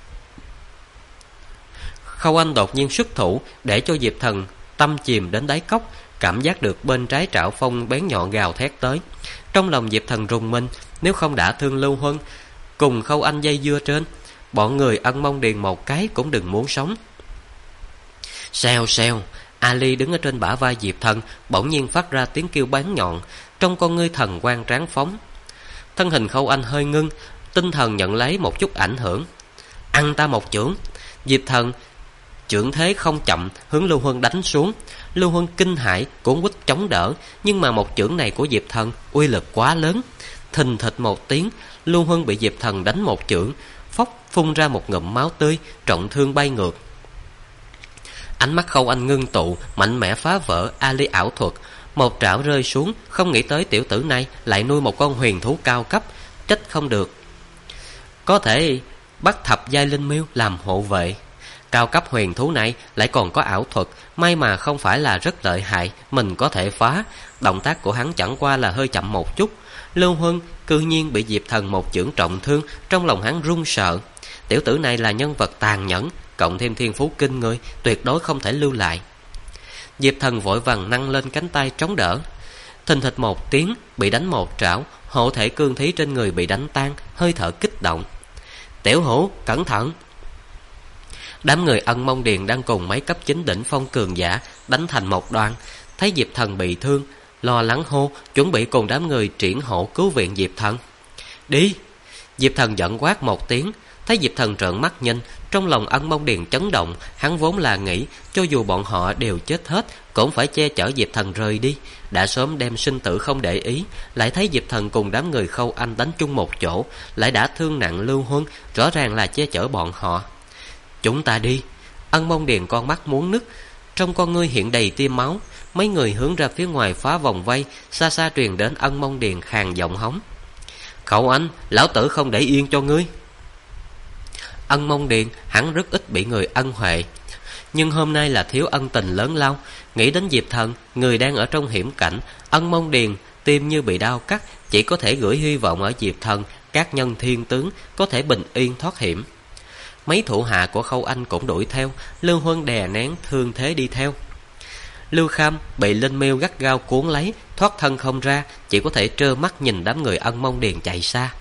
Khâu Anh đột nhiên xuất thủ, để cho Diệp Thần tâm chìm đến đáy cốc, cảm giác được bên trái trảo phong bén nhọn gào thét tới. Trong lòng Diệp Thần rùng mình, nếu không đã thương Lưu Huân, cùng Khâu Anh dây dưa trên, bọn người ân mong điền một cái cũng đừng muốn sống. Xèo xèo, Ali đứng ở trên bả vai Diệp Thần, bỗng nhiên phát ra tiếng kêu bén nhọn, trong con ngươi thần quang tráng phóng. Thân hình Khâu Anh hơi ngưng, tinh thần nhận lấy một chút ảnh hưởng. Ăn ta một chưởng. Diệp Thần chưởng thế không chậm hướng Lưu Huân đánh xuống. Lưu Huân kinh hãi cuốn quýt chống đỡ, nhưng mà một chưởng này của Diệp Thần uy lực quá lớn. Thình thịch một tiếng, Lưu Huân bị Diệp Thần đánh một chưởng, phốc phun ra một ngụm máu tươi, trọng thương bay ngược. Ánh mắt Khâu Anh ngưng tụ, mạnh mẽ phá vỡ Ali ảo thuật. Một trảo rơi xuống, không nghĩ tới tiểu tử này lại nuôi một con huyền thú cao cấp, trách không được. Có thể bắt thập giai linh miêu làm hộ vệ. Cao cấp huyền thú này lại còn có ảo thuật, may mà không phải là rất lợi hại, mình có thể phá. Động tác của hắn chẳng qua là hơi chậm một chút. Lưu Huân cư nhiên bị Diệp Thần một chưởng trọng thương, trong lòng hắn run sợ. Tiểu tử này là nhân vật tàn nhẫn, cộng thêm thiên phú kinh người, tuyệt đối không thể lưu lại. Diệp Thần vội vàng nâng lên cánh tay chống đỡ. Thình thịch một tiếng, bị đánh một trảo, hộ thể cương khí trên người bị đánh tan, hơi thở kích động. Tiểu Hữu, cẩn thận! Đám người Ân Mông Điền đang cùng mấy cấp 9 đỉnh phong cường giả đánh thành một đoàn, thấy Diệp Thần bị thương, lo lắng hô, chuẩn bị cùng đám người triển hộ cứu viện Diệp Thần. Đi! Diệp Thần giận quát một tiếng. Thấy Diệp Thần trợn mắt nhìn, trong lòng Ân Mông Điền chấn động. Hắn vốn là nghĩ cho dù bọn họ đều chết hết cũng phải che chở Diệp Thần rời đi, đã sớm đem sinh tử không để ý. Lại thấy Diệp Thần cùng đám người Khâu Anh đánh chung một chỗ, lại đã thương nặng Lưu Huân, rõ ràng là che chở bọn họ. Chúng ta đi! Ân Mông Điền con mắt muốn nứt, trong con ngươi hiện đầy tia máu. Mấy người hướng ra phía ngoài phá vòng vây, xa xa truyền đến Ân Mông Điền khàn giọng hống. Khâu Anh, lão tử không để yên cho ngươi. Ân Mông Điền hắn rất ít bị người ân huệ, nhưng hôm nay là thiếu ân tình lớn lao. Nghĩ đến Diệp Thần, người đang ở trong hiểm cảnh, Ân Mông Điền tim như bị đau cắt, chỉ có thể gửi hy vọng ở Diệp Thần, các nhân thiên tướng có thể bình yên thoát hiểm. Mấy thủ hạ của Khâu Anh cũng đuổi theo, Lưu Huân đè nén thương thế đi theo. Lưu Kham bị linh miêu gắt gao cuốn lấy, thoát thân không ra, chỉ có thể trơ mắt nhìn đám người Ân Mông Điền chạy xa.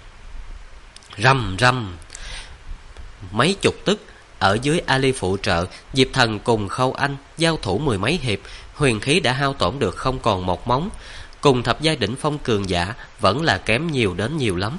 Rầm rầm! Mấy chục tức, ở dưới Ali phụ trợ, Diệp Thần cùng Khâu Anh giao thủ mười mấy hiệp, huyền khí đã hao tổn được không còn một móng. Cùng thập giai đỉnh phong cường giả vẫn là kém nhiều đến nhiều lắm.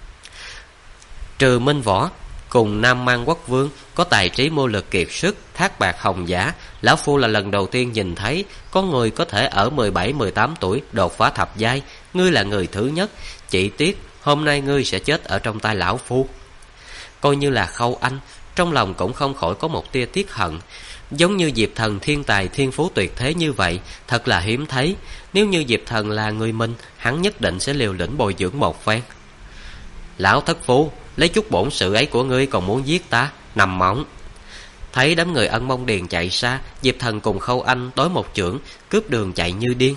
Trừ Minh Võ cùng Nam Mang Quốc Vương có tài trí mưu lực kiệt sức, thác bạc hồng giả, lão phu là lần đầu tiên nhìn thấy có người có thể ở 17-18 tuổi đột phá thập giai. Ngươi là người thứ nhất, chỉ tiếc hôm nay ngươi sẽ chết ở trong tay lão phu. Coi như là Khâu Anh, trong lòng cũng không khỏi có một tia tiếc hận. Giống như Diệp Thần thiên tài thiên phú tuyệt thế như vậy, thật là hiếm thấy. Nếu như Diệp Thần là người mình, hắn nhất định sẽ liều lĩnh bồi dưỡng một phen. Lão thất phu, lấy chút bổn sự ấy của ngươi còn muốn giết ta, nằm mộng. Thấy đám người Ân Mông Điền chạy xa, Diệp Thần cùng Khâu Anh đối một chưởng, cướp đường chạy như điên.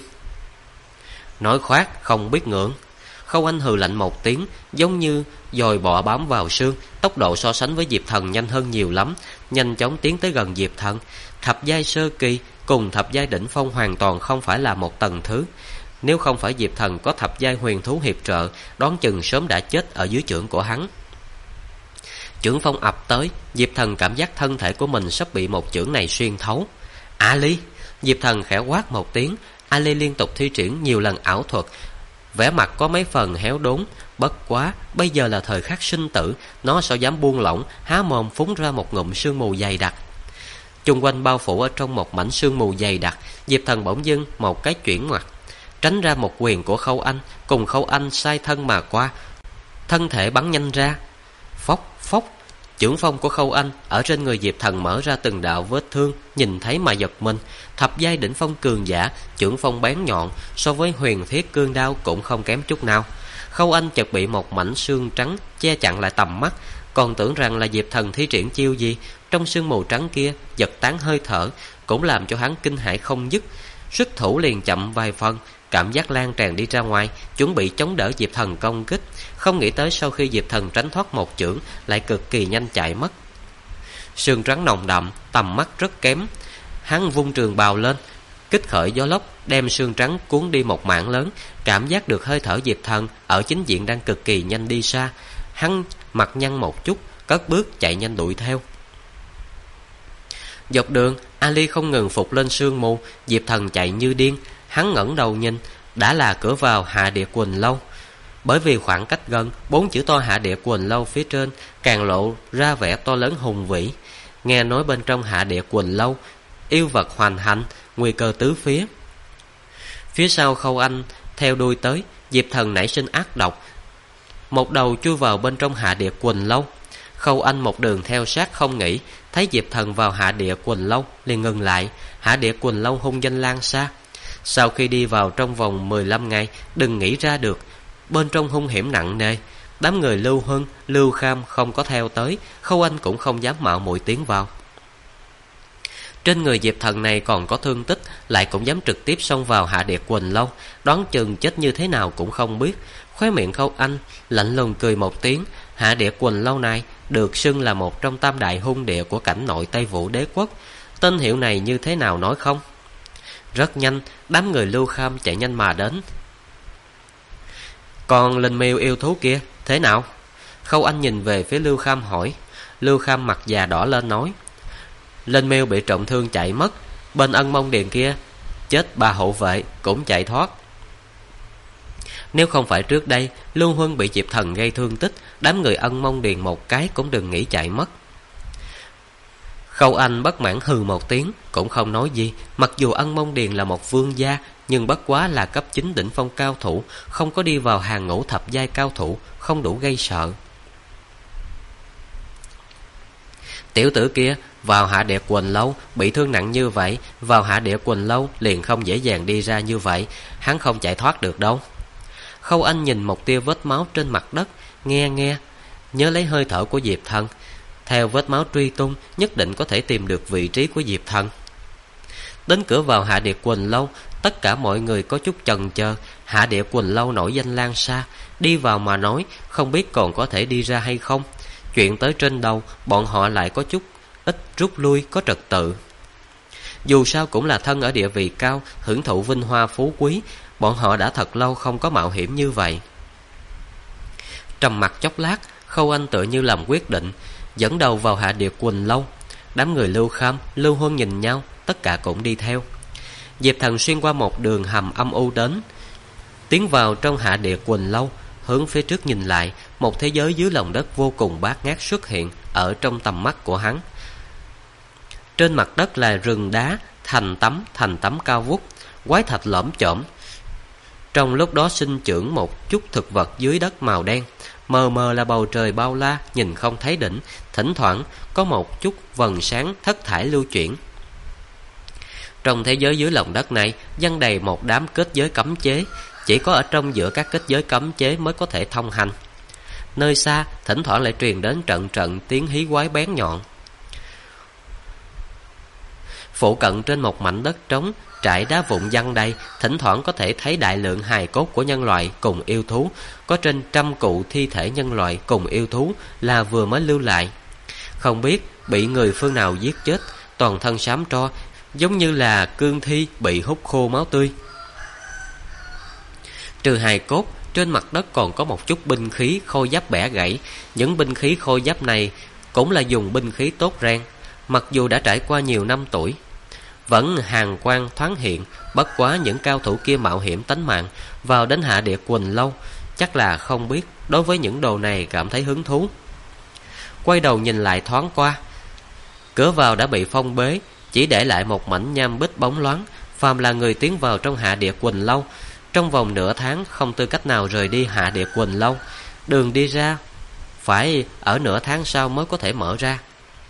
Nói khoác không biết ngượng. Khâu Anh hừ lạnh một tiếng, giống như dồi bọ bám vào xương, tốc độ so sánh với Diệp Thần nhanh hơn nhiều lắm, nhanh chóng tiến tới gần Diệp Thần. Thập giai sơ kỳ cùng thập giai đỉnh phong hoàn toàn không phải là một tầng thứ. Nếu không phải Diệp Thần có thập giai huyền thú hiệp trợ, đoán chừng sớm đã chết ở dưới chưởng của hắn. Chưởng phong ập tới, Diệp Thần cảm giác thân thể của mình sắp bị một chưởng này xuyên thấu. Ali! Diệp Thần khẽ quát một tiếng. Ali liên tục thi triển nhiều lần ảo thuật, vẻ mặt có mấy phần héo đốn. Bất quá bây giờ là thời khắc sinh tử, nó sao dám buông lỏng, há mồm phúng ra một ngụm sương mù dày đặc. Chung quanh bao phủ ở trong một mảnh sương mù dày đặc. Diệp Thần bỗng dưng một cái chuyển ngoặt, tránh ra một quyền của Khâu Anh, cùng Khâu Anh sai thân mà qua, thân thể bắn nhanh ra. Phốc phốc! Chưởng phong của Khâu Anh ở trên người Diệp Thần mở ra từng đạo vết thương, nhìn thấy mà giật mình. Thập giai đỉnh phong cường giả, chưởng phong bén nhọn, so với huyền thiết cương đao cũng không kém chút nào. Khâu Anh chợt bị một mảnh xương trắng che chặn lại tầm mắt, còn tưởng rằng là Diệp Thần thi triển chiêu gì. Trong sương mù trắng kia giật tán hơi thở, cũng làm cho hắn kinh hãi không dứt. Xuất thủ liền chậm vài phần, cảm giác lan tràn đi ra ngoài, chuẩn bị chống đỡ Diệp Thần công kích. Không nghĩ tới sau khi Diệp Thần tránh thoát một chưởng, lại cực kỳ nhanh chạy mất. Sương trắng nồng đậm, tầm mắt rất kém. Hắn vung trường bào lên, kích khởi gió lốc, đem sương trắng cuốn đi một mảng lớn. Cảm giác được hơi thở Diệp Thần ở chính diện đang cực kỳ nhanh đi xa. Hắn mặt nhăn một chút, cất bước chạy nhanh đuổi theo. Dọc đường, Ali không ngừng phục lên sương mù. Diệp Thần chạy như điên. Hắn ngẩng đầu nhìn, đã là cửa vào Hạ Địa Quỳnh Lâu. Bởi vì khoảng cách gần, 4 chữ to Hạ Địa Quỳnh Lâu phía trên càng lộ ra vẻ to lớn hùng vĩ. Nghe nói bên trong Hạ Địa Quỳnh Lâu yêu vật hoành hành, nguy cơ tứ phía. Phía sau Khâu Anh theo đuôi tới, Diệp Thần nảy sinh ác độc, một đầu chui vào bên trong Hạ Địa Quỳnh Lâu. Khâu Anh một đường theo sát không nghỉ, thấy Diệp Thần vào Hạ Địa Quỳnh Lâu liền ngừng lại. Hạ Địa Quỳnh Lâu hung danh lan xa. Sau khi đi vào trong vòng 15 ngày đừng nghĩ ra được, bên trong hung hiểm nặng nề. Đám người Lưu Huân, Lưu Kham không có theo tới, Khâu Anh cũng không dám mạo muội tiến vào. Trên người Diệp Thần này còn có thương tích, lại cũng dám trực tiếp xông vào Hạ Địa Quỳnh Lâu, đoán chừng chết như thế nào cũng không biết. Khóe miệng Khâu Anh lạnh lùng cười một tiếng. Hạ Địa Quỳnh Lâu này được xưng là một trong tam đại hung địa của cảnh nội Tây Vũ Đế quốc. Tên hiệu này như thế nào nói không? Rất nhanh, đám người Lưu Kham chạy nhanh mà đến. Còn linh miêu yêu thú kia thế nào? Khâu Anh nhìn về phía Lưu Kham hỏi. Lưu Kham mặt già đỏ lên nói, linh miêu bị trọng thương chạy mất, bên Ân Mông Điền kia chết 3 hộ vệ cũng chạy thoát. Nếu không phải trước đây Lưu Huân bị Diệp Thần gây thương tích, đám người Ân Mông Điền một cái cũng đừng nghĩ chạy mất. Khâu Anh bất mãn hừ một tiếng, cũng không nói gì. Mặc dù Ân Mông Điền là một vương gia, nhưng bất quá là cấp 9 đỉnh phong cao thủ, không có đi vào hàng ngũ thập giai cao thủ, không đủ gây sợ. Tiểu tử kia vào Hạ Địa Quỳnh Lâu bị thương nặng như vậy, vào Hạ Địa Quỳnh Lâu liền không dễ dàng đi ra như vậy, hắn không chạy thoát được đâu. Khâu Anh nhìn một tia vết máu trên mặt đất, nghe nhớ lấy hơi thở của Diệp Thần. Theo vết máu truy tung, nhất định có thể tìm được vị trí của Diệp Thần. Đến cửa vào Hạ Địa Quỳnh Lâu, tất cả mọi người có chút chần chờ. Hạ Địa Quỳnh Lâu nổi danh lan xa, đi vào mà nói không biết còn có thể đi ra hay không. Chuyện tới trên đầu, bọn họ lại có chút ít rút lui có trật tự. Dù sao cũng là thân ở địa vị cao, hưởng thụ vinh hoa phú quý, bọn họ đã thật lâu không có mạo hiểm như vậy. Trầm mặc chốc lát, Khâu Anh tựa như làm quyết định, dẫn đầu vào Hạ Địa Quỳnh Lâu. Đám người Lưu Kham, Lưu Huân nhìn nhau, tất cả cũng đi theo. Diệp Thần xuyên qua một đường hầm âm u đến, tiến vào trong Hạ Địa Quỳnh Lâu. Hướng phía trước nhìn lại, một thế giới dưới lòng đất vô cùng bát ngát xuất hiện ở trong tầm mắt của hắn. Trên mặt đất là rừng đá thành tấm cao vút, quái thạch lõm chõm. Trong lúc đó sinh trưởng một chút thực vật dưới đất màu đen, mờ mờ là bầu trời bao la, nhìn không thấy đỉnh, thỉnh thoảng có một chút vầng sáng thất thải lưu chuyển. Trong thế giới dưới lòng đất này văng đầy một đám kết giới cấm chế, chỉ có ở trong giữa các kết giới cấm chế mới có thể thông hành. Nơi xa thỉnh thoảng lại truyền đến trận trận tiếng hí quái bén nhọn. Phụ cận trên một mảnh đất trống, trải đá vụn văng đầy, thỉnh thoảng có thể thấy đại lượng hài cốt của nhân loại cùng yêu thú, có trên 100 cụ thi thể nhân loại cùng yêu thú là vừa mới lưu lại. Không biết bị người phương nào giết chết, toàn thân xám tro, giống như là cương thi bị hút khô máu tươi. Trừ hài cốt, trên mặt đất còn có một chút binh khí khôi giáp bẻ gãy. Những binh khí khôi giáp này cũng là dùng binh khí tốt rèn, mặc dù đã trải qua nhiều năm tuổi, vẫn hàn quang thoáng hiện. Bất quá những cao thủ kia mạo hiểm tánh mạng vào đến Hạ Địa Quỳnh Lâu, chắc là không biết đối với những đồ này cảm thấy hứng thú. Quay đầu nhìn lại thoáng qua, cửa vào đã bị phong bế, chỉ để lại một mảnh nham bích bóng loáng. Phàm là người tiến vào trong Hạ Địa Quỳnh Lâu, trong vòng nửa tháng không tư cách nào rời đi Hạ Địa Quỳnh Lâu. Đường đi ra phải ở nửa tháng sau mới có thể mở ra.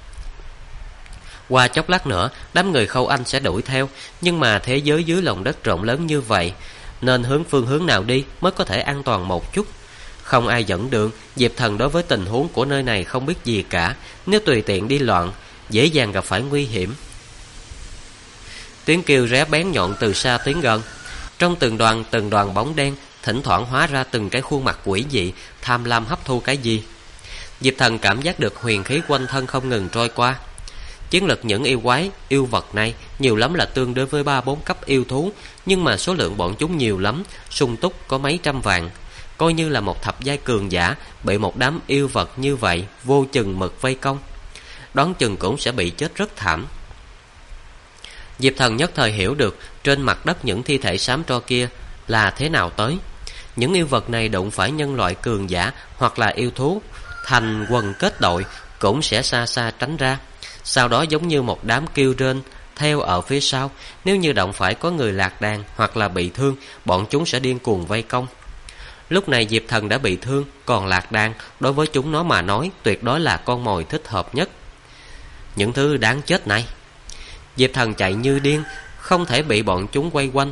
Qua chốc lát nữa, đám người Khâu Anh sẽ đuổi theo, nhưng mà thế giới dưới lòng đất rộng lớn như vậy, nên phương hướng nào đi mới có thể an toàn một chút. Không ai dẫn đường, Diệp Thần đối với tình huống của nơi này không biết gì cả, nếu tùy tiện đi loạn, dễ dàng gặp phải nguy hiểm. Tiếng kêu ré bén nhọn từ xa tiến gần. Trong từng đoàn bóng đen thỉnh thoảng hóa ra từng cái khuôn mặt quỷ dị, tham lam hấp thu cái gì. Diệp Thần cảm giác được huyền khí quanh thân không ngừng trôi qua. Chiến lực những yêu quái, yêu vật này nhiều lắm là tương đối với 3-4 cấp yêu thú, nhưng mà số lượng bọn chúng nhiều lắm, sung túc có mấy trăm vạn. Coi như là một thập giai cường giả bị một đám yêu vật như vậy vô chừng mực vây công, đoán chừng cũng sẽ bị chết rất thảm. Diệp Thần nhất thời hiểu được trên mặt đất những thi thể xám tro kia là thế nào tới. Những yêu vật này đụng phải nhân loại cường giả hoặc là yêu thú thành quần kết đội cũng sẽ xa xa tránh ra, sau đó giống như một đám kêu rên theo ở phía sau. Nếu như động phải có người lạc đàn hoặc là bị thương, bọn chúng sẽ điên cuồng vây công. Lúc này Diệp Thần đã bị thương, còn lạc đan đối với chúng nó mà nói tuyệt đối là con mồi thích hợp nhất. Những thứ đáng chết này. Diệp Thần chạy như điên, không thể bị bọn chúng quay quanh,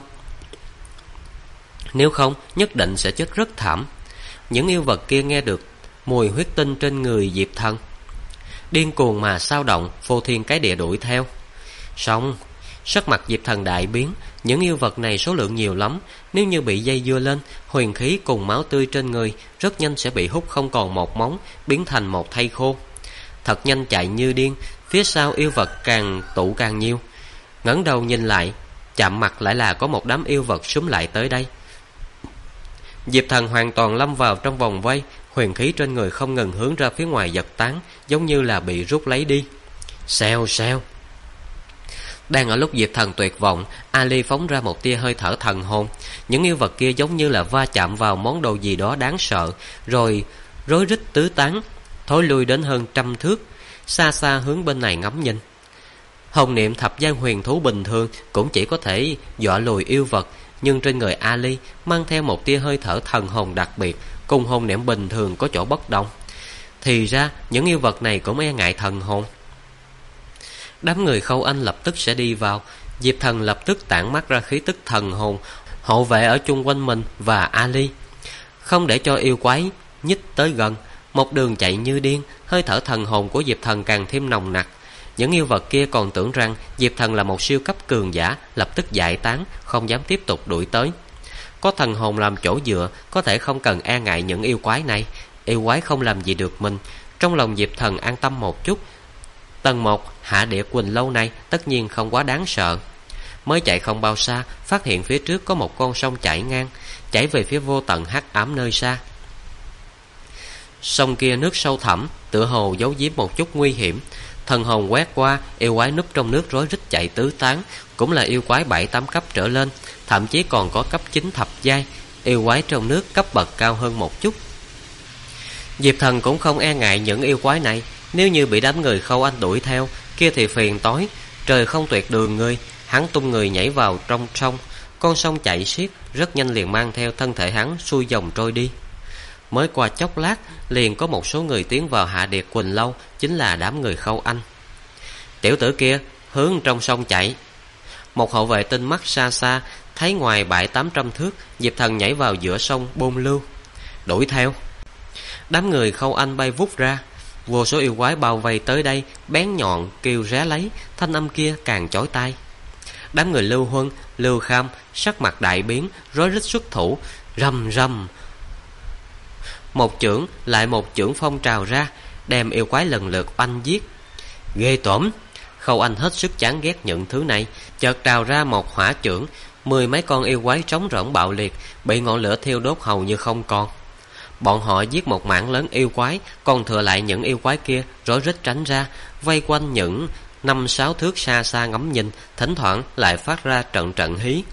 nếu không nhất định sẽ chết rất thảm. Những yêu vật kia nghe được mùi huyết tinh trên người Diệp Thần, điên cuồng mà sao động, phô thiên cái địa đuổi theo. Xong, sắc mặt Diệp Thần đại biến. Những yêu vật này số lượng nhiều lắm, nếu như bị dây dưa lên, huyền khí cùng máu tươi trên người rất nhanh sẽ bị hút không còn một móng, biến thành một thây khô. Thật nhanh chạy như điên, phía sau yêu vật càng tụ càng nhiều. Ngẩng đầu nhìn lại, chạm mặt lại là có một đám yêu vật xúm lại tới đây. Diệp Thần hoàn toàn lâm vào trong vòng vây, huyền khí trên người không ngừng hướng ra phía ngoài giật tán, giống như là bị rút lấy đi. Xèo xèo. Đang ở lúc Diệp Thần tuyệt vọng, Ali phóng ra một tia hơi thở thần hồn. Những yêu vật kia giống như là va chạm vào món đồ gì đó đáng sợ, rồi rối rít tứ tán, thối lui đến hơn 100 thước, xa xa hướng bên này ngắm nhìn. Hồng niệm thập giai huyền thú bình thường cũng chỉ có thể dọa lùi yêu vật, nhưng trên người Ali mang theo một tia hơi thở thần hồn đặc biệt, cùng hồn niệm bình thường có chỗ bất đồng. Thì ra những yêu vật này cũng e ngại thần hồn. Đám người Khâu Anh lập tức sẽ đi vào. Diệp Thần lập tức tản mắt ra khí tức thần hồn, hộ vệ ở chung quanh mình và Ali, không để cho yêu quái nhích tới gần. Một đường chạy như điên, hơi thở thần hồn của Diệp Thần càng thêm nồng nặc. Những yêu vật kia còn tưởng rằng Diệp Thần là một siêu cấp cường giả, lập tức giải tán, không dám tiếp tục đuổi tới. Có thần hồn làm chỗ dựa, có thể không cần e ngại những yêu quái này. Yêu quái không làm gì được mình. Trong lòng Diệp Thần an tâm một chút. Tầng 1 Hạ Địa Quỳnh Lâu này tất nhiên không quá đáng sợ. Mới chạy không bao xa, phát hiện phía trước có một con sông chảy ngang, chảy về phía vô tận hắc ám nơi xa. Sông kia nước sâu thẳm, tựa hồ giấu giếm một chút nguy hiểm. Thần hồn quét qua, yêu quái núp trong nước rối rít chạy tứ tán, cũng là yêu quái 7-8 cấp trở lên, thậm chí còn có cấp 9 thập giai. Yêu quái trong nước cấp bậc cao hơn một chút. Diệp Thần cũng không e ngại những yêu quái này. Nếu như bị đám người Khâu Anh đuổi theo, kia thì phiền tối. Trời không tuyệt đường người, hắn tung người nhảy vào trong sông. Con sông chạy xiết, rất nhanh liền mang theo thân thể hắn xuôi dòng trôi đi. Mới qua chốc lát, liền có một số người tiến vào Hạ Điệt Quỳnh Lâu, chính là đám người Khâu Anh. Tiểu tử kia hướng trong sông chạy. Một hậu vệ tinh mắt xa xa, thấy ngoài 700-800 thước, Diệp Thần nhảy vào giữa sông bôn lưu, đuổi theo. Đám người Khâu Anh bay vút ra, vô số yêu quái bao vây tới đây, bén nhọn kêu ré lấy, thanh âm kia càng chói tai. Đám người Lưu Huân, Lưu Kham sắc mặt đại biến, rối rít xuất thủ, rầm rầm. Một chưởng lại một chưởng phong trào ra, đem yêu quái lần lượt oanh giết. Ghê tởm. Khâu Anh hết sức chán ghét những thứ này, chợt trào ra một hỏa chưởng, 10 mấy con yêu quái trống rỗng bạo liệt, bị ngọn lửa thiêu đốt hầu như không còn. Bọn họ giết một mảng lớn yêu quái, còn thừa lại những yêu quái kia rối rít tránh ra, vây quanh những 5-6 thước xa xa ngắm nhìn, thỉnh thoảng lại phát ra trận trận hí.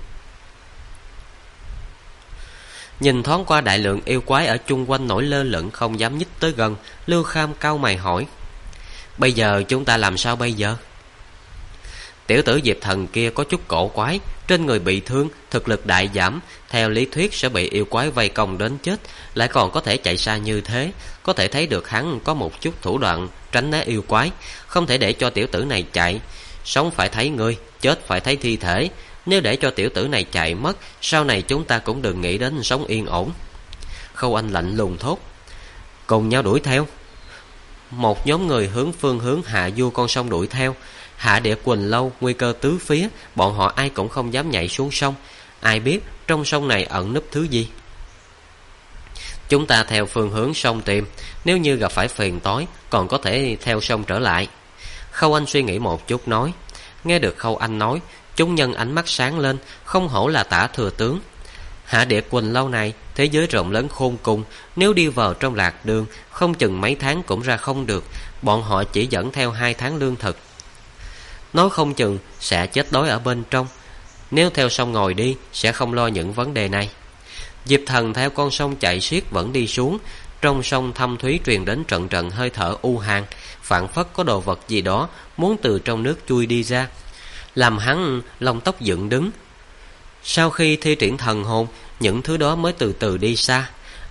Nhìn thoáng qua đại lượng yêu quái ở chung quanh nổi lơ lửng, không dám nhích tới gần, Lưu Kham cau mày hỏi: bây giờ chúng ta làm sao bây giờ? Tiểu tử Diệp Thần kia có chút cổ quái, trên người bị thương, thực lực đại giảm, theo lý thuyết sẽ bị yêu quái vây công đến chết, lại còn có thể chạy xa như thế, có thể thấy được hắn có một chút thủ đoạn tránh né yêu quái, không thể để cho tiểu tử này chạy. Sống phải thấy người, chết phải thấy thi thể. Nếu để cho tiểu tử này chạy mất, sau này chúng ta cũng đừng nghĩ đến sống yên ổn. Khâu Anh lạnh lùng thốt: cùng nhau đuổi theo. Một nhóm người hướng phương hướng hạ du con sông đuổi theo. Hạ Địa Quỳnh Lâu nguy cơ tứ phía, bọn họ ai cũng không dám nhảy xuống sông. Ai biết trong sông này ẩn núp thứ gì. Chúng ta theo phương hướng sông tìm, nếu như gặp phải phiền toái còn có thể theo sông trở lại. Khâu Anh suy nghĩ một chút nói. Nghe được Khâu Anh nói, chúng nhân ánh mắt sáng lên, không hổ là Tả thừa tướng. Hạ Địa Quỳnh Lâu này thế giới rộng lớn khôn cùng, nếu đi vào trong lạc đường, không chừng mấy tháng cũng ra không được. Bọn họ chỉ dẫn theo 2 tháng lương thực, nói không chừng sẽ chết đói ở bên trong. Nếu theo sông ngồi đi, sẽ không lo những vấn đề này. Diệp Thần theo con sông chạy xiết vẫn đi xuống. Trong sông thâm thúy truyền đến trận trận hơi thở u hàn, phảng phất có đồ vật gì đó muốn từ trong nước chui đi ra, làm hắn lông tóc dựng đứng. Sau khi thi triển thần hồn, những thứ đó mới từ từ đi xa.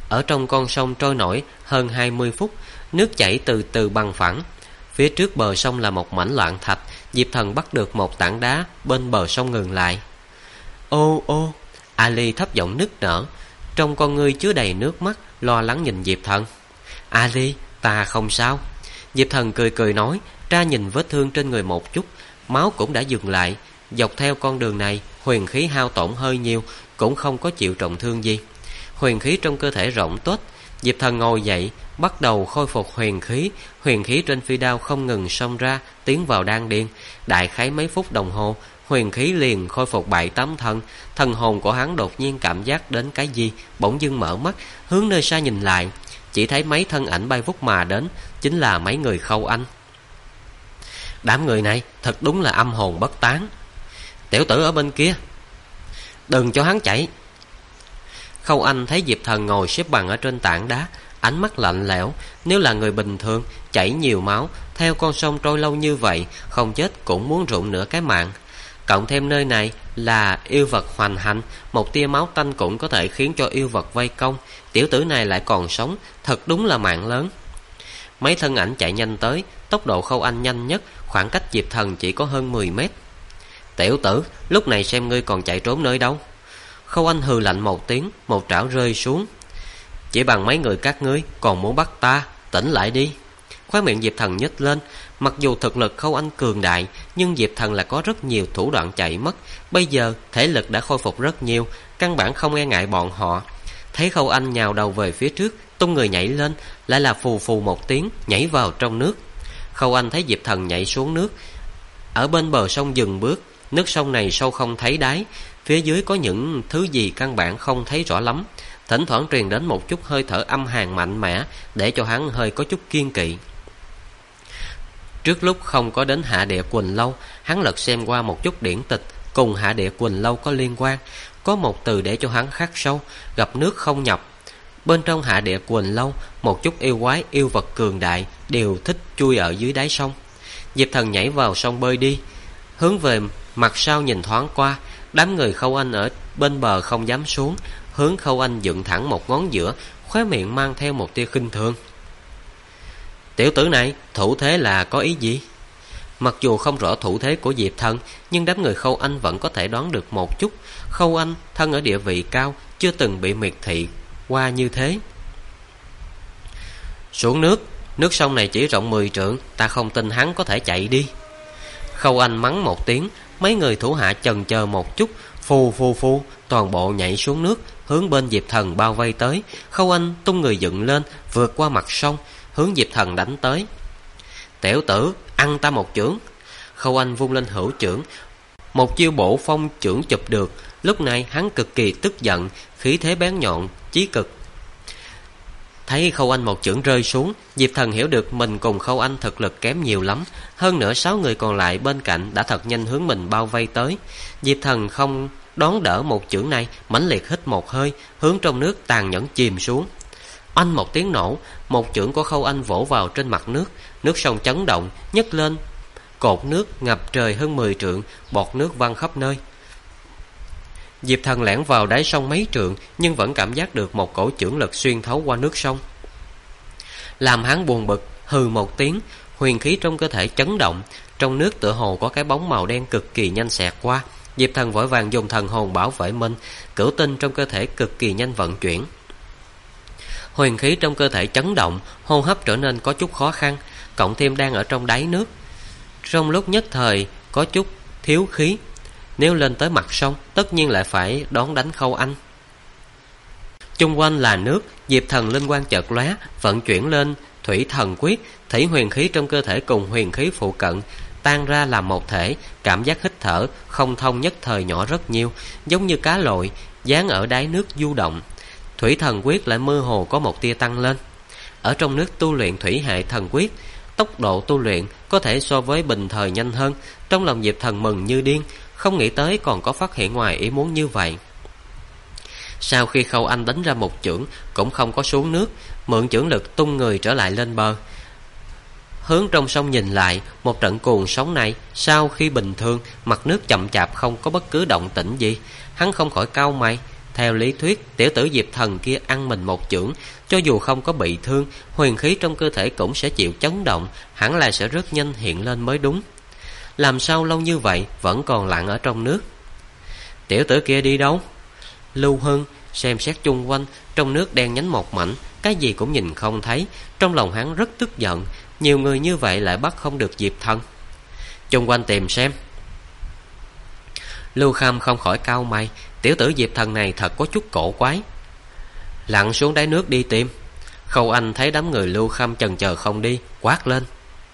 Ở trong con sông trôi nổi hơn 20 phút, nước chảy từ từ bằng phẳng. Phía trước bờ sông là một mảnh loạn thạch. Diệp Thần bắt được một tảng đá bên bờ sông ngừng lại. Ô ô, Ali thấp giọng nức nở, trong con ngươi chứa đầy nước mắt, lo lắng nhìn Diệp Thần. Ali, ta không sao. Diệp Thần cười cười nói, tra nhìn vết thương trên người một chút, máu cũng đã dừng lại. Dọc theo con đường này, huyền khí hao tổn hơi nhiều, cũng không có chịu trọng thương gì. Huyền khí trong cơ thể rỗng tuếch. Diệp Thần ngồi dậy, bắt đầu khôi phục huyền khí. Huyền khí trên phi đao không ngừng xông ra, tiến vào đan điền. Đại khái mấy phút đồng hồ, huyền khí liền khôi phục 7-8 thân. Thần hồn của hắn đột nhiên cảm giác đến cái gì, bỗng dưng mở mắt, hướng nơi xa nhìn lại. Chỉ thấy mấy thân ảnh bay vút mà đến, chính là mấy người Khâu Anh. Đám người này thật đúng là âm hồn bất tán. Tiểu tử ở bên kia, đừng cho hắn chạy. Khâu Anh thấy Diệp Thần ngồi xếp bằng ở trên tảng đá, ánh mắt lạnh lẽo. Nếu là người bình thường, chảy nhiều máu, theo con sông trôi lâu như vậy, không chết cũng muốn rụng nửa cái mạng. Cộng thêm nơi này là yêu vật hoành hành, một tia máu tanh cũng có thể khiến cho yêu vật vây công. Tiểu tử này lại còn sống, thật đúng là mạng lớn. Mấy thân ảnh chạy nhanh tới, tốc độ Khâu Anh nhanh nhất, khoảng cách Diệp Thần chỉ có hơn 10 mét. Tiểu tử, lúc này xem ngươi còn chạy trốn nơi đâu. Khâu Anh hừ lạnh một tiếng, một trảo rơi xuống. Chỉ bằng mấy người các ngươi còn muốn bắt ta, tỉnh lại đi. Khóe miệng Diệp Thần nhếch lên. Mặc dù thực lực Khâu Anh cường đại, nhưng Diệp Thần là có rất nhiều thủ đoạn chạy mất. Bây giờ thể lực đã khôi phục rất nhiều, căn bản không e ngại bọn họ. Thấy Khâu Anh nhào đầu về phía trước, tung người nhảy lên, lại là phù phù một tiếng, nhảy vào trong nước. Khâu Anh thấy Diệp Thần nhảy xuống nước, ở bên bờ sông dừng bước. Nước sông này sâu không thấy đáy, phía dưới có những thứ gì căn bản không thấy rõ lắm. Thỉnh thoảng truyền đến một chút hơi thở âm hàn mạnh mẽ, để cho hắn hơi có chút kiên kỵ. Trước lúc không có đến Hạ Địa Quỳnh Lâu, hắn lật xem qua một chút điển tịch cùng Hạ Địa Quỳnh Lâu có liên quan. Có một từ để cho hắn khắc sâu: gặp nước không nhập. Bên trong Hạ Địa Quỳnh Lâu, một chút yêu quái, yêu vật cường đại đều thích chui ở dưới đáy sông. Diệp Thần nhảy vào sông bơi đi, hướng về mặt sau nhìn thoáng qua. Đám người Khâu Anh ở bên bờ không dám xuống, hướng Khâu Anh dựng thẳng một ngón giữa, khóe miệng mang theo một tia khinh thường. Tiểu tử này thủ thế là có ý gì? Mặc dù không rõ thủ thế của Diệp Thần, nhưng đám người Khâu Anh vẫn có thể đoán được một chút. Khâu Anh thân ở địa vị cao, chưa từng bị miệt thị qua như thế. Xuống nước, nước sông này chỉ rộng 10 trượng, ta không tin hắn có thể chạy đi. Khâu Anh mắng một tiếng, mấy người thủ hạ chần chờ một chút, phù phù phù, toàn bộ nhảy xuống nước, hướng bên Diệp Thần bao vây tới. Khâu Anh tung người dựng lên, vượt qua mặt sông, hướng Diệp Thần đánh tới. Tiểu tử, ăn ta một chưởng. Khâu Anh vung lên hữu chưởng, một chiêu bổ phong chưởng chụp được. Lúc này hắn cực kỳ tức giận, khí thế bén nhọn chí cực. Thấy Khâu Anh một chưởng rơi xuống, Diệp Thần hiểu được mình cùng Khâu Anh thực lực kém nhiều lắm. Hơn nữa 6 người còn lại bên cạnh đã thật nhanh hướng mình bao vây tới. Diệp Thần không đón đỡ một chưởng này, mãnh liệt hít một hơi, hướng trong nước tàn nhẫn chìm xuống. Oanh một tiếng nổ, một chưởng của Khâu Anh vỗ vào trên mặt nước. Nước sông chấn động, nhấc lên cột nước ngập trời hơn 10 trượng, bọt nước văng khắp nơi. Diệp Thần lẻn vào đáy sông mấy trượng, nhưng vẫn cảm giác được một cổ chưởng lực xuyên thấu qua nước sông, làm hắn buồn bực, hừ một tiếng. Huyền khí trong cơ thể chấn động, trong nước tựa hồ có cái bóng màu đen cực kỳ nhanh xẹt qua. Diệp Thần vội vàng dùng thần hồn bảo vệ mình, cửu tinh trong cơ thể cực kỳ nhanh vận chuyển. Huyền khí trong cơ thể chấn động, hô hấp trở nên có chút khó khăn, cộng thêm đang ở trong đáy nước, trong lúc nhất thời có chút thiếu khí. Nếu lên tới mặt sông, tất nhiên lại phải đón đánh Khâu Anh. Chung quanh là nước, Diệp Thần linh quang chợt lóe, vận chuyển lên thủy thần quyết. Thủy huyền khí trong cơ thể cùng huyền khí phụ cận tan ra làm một thể, cảm giác hít thở không thông nhất thời nhỏ rất nhiều, giống như cá lội dán ở đáy nước du động. Thủy thần quyết lại mơ hồ có một tia tăng lên. Ở trong nước tu luyện thủy hệ thần quyết, tốc độ tu luyện có thể so với bình thời nhanh hơn. Trong lòng Diệp Thần mừng như điên, không nghĩ tới còn có phát hiện ngoài ý muốn như vậy. Sau khi Khâu Anh đánh ra một chưởng, cũng không có xuống nước, mượn chưởng lực tung người trở lại lên bờ. Hướng trong sông nhìn lại, một trận cuồng sóng này sau khi bình thường, mặt nước chậm chạp không có bất cứ động tĩnh gì. Hắn không khỏi cau mày, Theo lý thuyết, tiểu tử Diệp Thần kia ăn mình một chưởng, cho dù không có bị thương, huyền khí trong cơ thể cũng sẽ chịu chấn động, hẳn là sẽ rất nhanh hiện lên mới đúng. Làm sao lâu như vậy vẫn còn lặn ở trong nước? Tiểu tử kia đi đâu? Lưu Hưng xem xét chung quanh, trong nước đen nhánh một mảnh, cái gì cũng nhìn không thấy. Trong lòng hắn rất tức giận, nhiều người như vậy lại bắt không được Diệp Thần. Chung quanh tìm xem. Lưu Kham không khỏi cau mày, tiểu tử Diệp Thần này thật có chút cổ quái. Lặn xuống đáy nước đi tìm. Khâu Anh thấy đám người Lưu Kham chần chờ không đi, quát lên.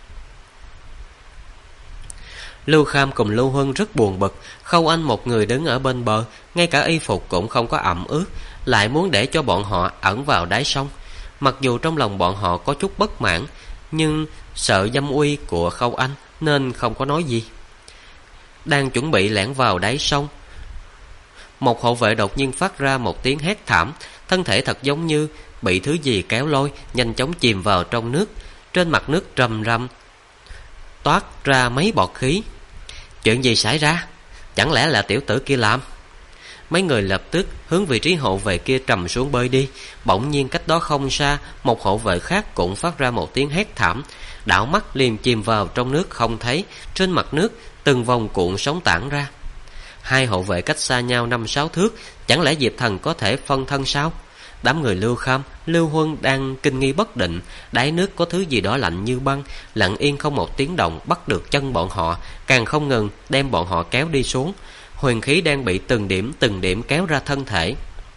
Lưu Kham cùng Lưu Huân rất buồn bực. Khâu Anh một người đứng ở bên bờ, ngay cả y phục cũng không có ẩm ướt, lại muốn để cho bọn họ ẩn vào đáy sông. Mặc dù trong lòng bọn họ có chút bất mãn, nhưng sợ dâm uy của Khâu Anh nên không có nói gì. Đang chuẩn bị lẻn vào đáy sông, một hộ vệ đột nhiên phát ra một tiếng hét thảm, thân thể thật giống như bị thứ gì kéo lôi, nhanh chóng chìm vào trong nước. Trên mặt nước rầm rầm toát ra mấy bọt khí. Chuyện gì xảy ra? Chẳng lẽ là tiểu tử kia làm? Mấy người lập tức hướng vị trí hộ vệ kia trầm xuống bơi đi. Bỗng nhiên cách đó không xa, một hộ vệ khác cũng phát ra một tiếng hét thảm, đảo mắt liền chìm vào trong nước không thấy. Trên mặt nước từng vòng cuộn sóng tản ra. Hai hộ vệ cách xa nhau 5-6 thước, chẳng lẽ Diệp Thần có thể phân thân sao? Đám người Lưu Kham, Lưu Huân đang kinh nghi bất định. Đáy nước có thứ gì đó lạnh như băng, lặng yên không một tiếng động bắt được chân bọn họ, càng không ngừng đem bọn họ kéo đi xuống. Huyền khí đang bị từng điểm kéo ra thân thể.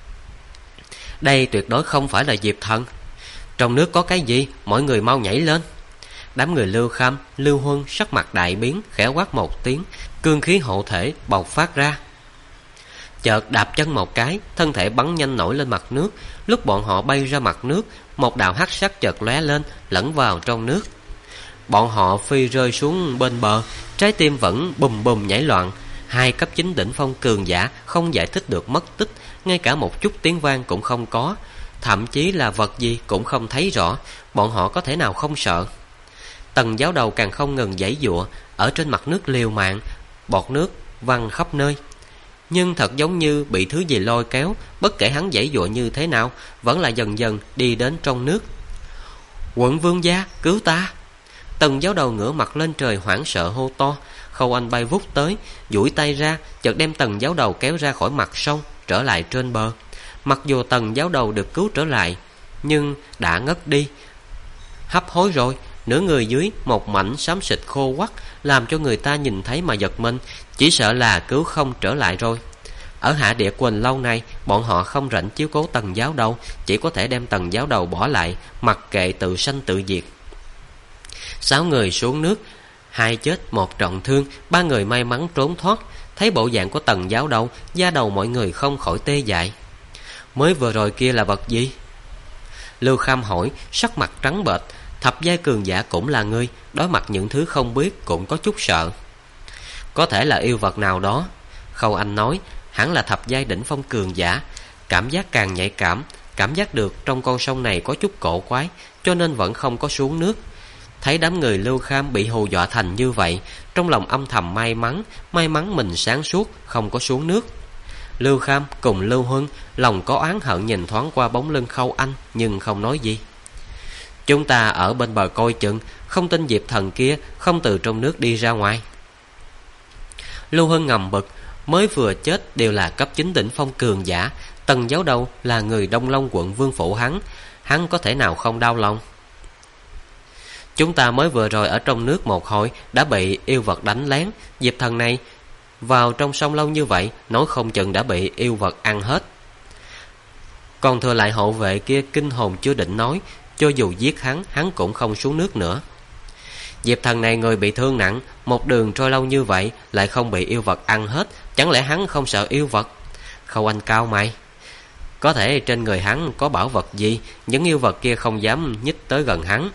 Đây tuyệt đối không phải là Diệp Thần. Trong nước có cái gì? Mọi người mau nhảy lên. Đám người Lưu Kham, Lưu Huân sắc mặt đại biến, khẽ quát một tiếng, cương khí hộ thể bộc phát ra. Chợt đạp chân một cái, thân thể bắn nhanh nổi lên mặt nước. Lúc bọn họ bay ra mặt nước, một đạo hắc sắc chợt lóe lên, lẫn vào trong nước. Bọn họ phi rơi xuống bên bờ, trái tim vẫn bùm bùm nhảy loạn. Hai cấp 9 đỉnh phong cường giả không giải thích được mất tích, ngay cả một chút tiếng vang cũng không có, thậm chí là vật gì cũng không thấy rõ. Bọn họ có thể nào không sợ? Tần giáo đầu càng không ngừng giãy giụa, ở trên mặt nước liều mạng, bọt nước văng khắp nơi. Nhưng thật giống như bị thứ gì lôi kéo, bất kể hắn giãy giụa như thế nào, vẫn là dần dần đi đến trong nước. Quận vương gia, cứu ta! Tần giáo đầu ngửa mặt lên trời hoảng sợ hô to. Khâu Anh bay vút tới, duỗi tay ra, chợt đem Tần giáo đầu kéo ra khỏi mặt sông, trở lại trên bờ. Mặc dù Tần giáo đầu được cứu trở lại, nhưng đã ngất đi, hấp hối rồi. Nửa người dưới một mảnh xám xịt khô quắt, làm cho người ta nhìn thấy mà giật mình, chỉ sợ là cứu không trở lại rồi. Ở Hạ Địa Quỳnh lâu nay, bọn họ không rảnh chiếu cố Tần giáo đầu, chỉ có thể đem Tần giáo đầu bỏ lại, mặc kệ tự sanh tự diệt. 6 người xuống nước, 2 chết 1 trọng thương, 3 người may mắn trốn thoát. Thấy bộ dạng của Tần giáo đầu, da đầu mọi người không khỏi tê dại. Mới vừa rồi kia là vật gì? Lưu Kham hỏi, sắc mặt trắng bệch. Thập giai cường giả cũng là ngươi, đối mặt những thứ không biết cũng có chút sợ. Có thể là yêu vật nào đó. Khâu Anh nói, hẳn là thập giai đỉnh phong cường giả. Cảm giác càng nhạy cảm, cảm giác được trong con sông này có chút cổ quái, cho nên vẫn không có xuống nước. Thấy đám người Lưu Kham bị hù dọa thành như vậy, trong lòng âm thầm may mắn mình sáng suốt, không có xuống nước. Lưu Kham cùng Lưu Huân lòng có oán hận nhìn thoáng qua bóng lưng Khâu Anh, nhưng không nói gì. Chúng ta ở bên bờ coi chừng, không tin Diệp Thần kia không từ trong nước đi ra ngoài. Lưu Hân ngầm bực, mới vừa chết đều là cấp 9 đỉnh phong cường giả. Tần giáo đầu là người Đông Long quận vương phủ hắn có thể nào không đau lòng? Chúng ta mới vừa rồi ở trong nước một hồi đã bị yêu vật đánh lén. Diệp Thần này vào trong sông lâu như vậy, nói không chừng đã bị yêu vật ăn hết. Còn thừa lại hộ vệ kia kinh hồn chưa định nói, cho dù giết hắn cũng không xuống nước nữa. Diệp Thần này người bị thương nặng, một đường trôi lâu như vậy lại không bị yêu vật ăn hết, chẳng lẽ hắn không sợ yêu vật? Khâu Anh cao mày. Có thể trên người hắn có bảo vật gì, những yêu vật kia không dám nhích tới gần hắn.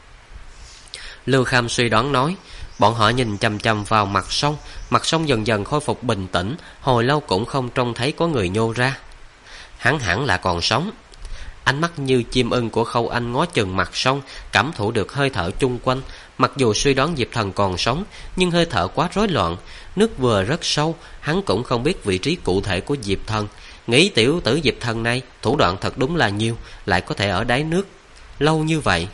Lưu Kham suy đoán nói. Bọn họ nhìn chằm chằm vào mặt sông dần dần khôi phục bình tĩnh, hồi lâu cũng không trông thấy có người nhô ra. Hắn hẳn là còn sống. Ánh mắt như chim ưng của Khâu Anh ngó chừng mặt sông, cảm thụ được hơi thở chung quanh. Mặc dù suy đoán Diệp Thần còn sống, nhưng hơi thở quá rối loạn. Nước vừa rất sâu, hắn cũng không biết vị trí cụ thể của Diệp Thần. Nghĩ tiểu tử Diệp Thần này thủ đoạn thật đúng là nhiều, lại có thể ở đáy nước lâu như vậy.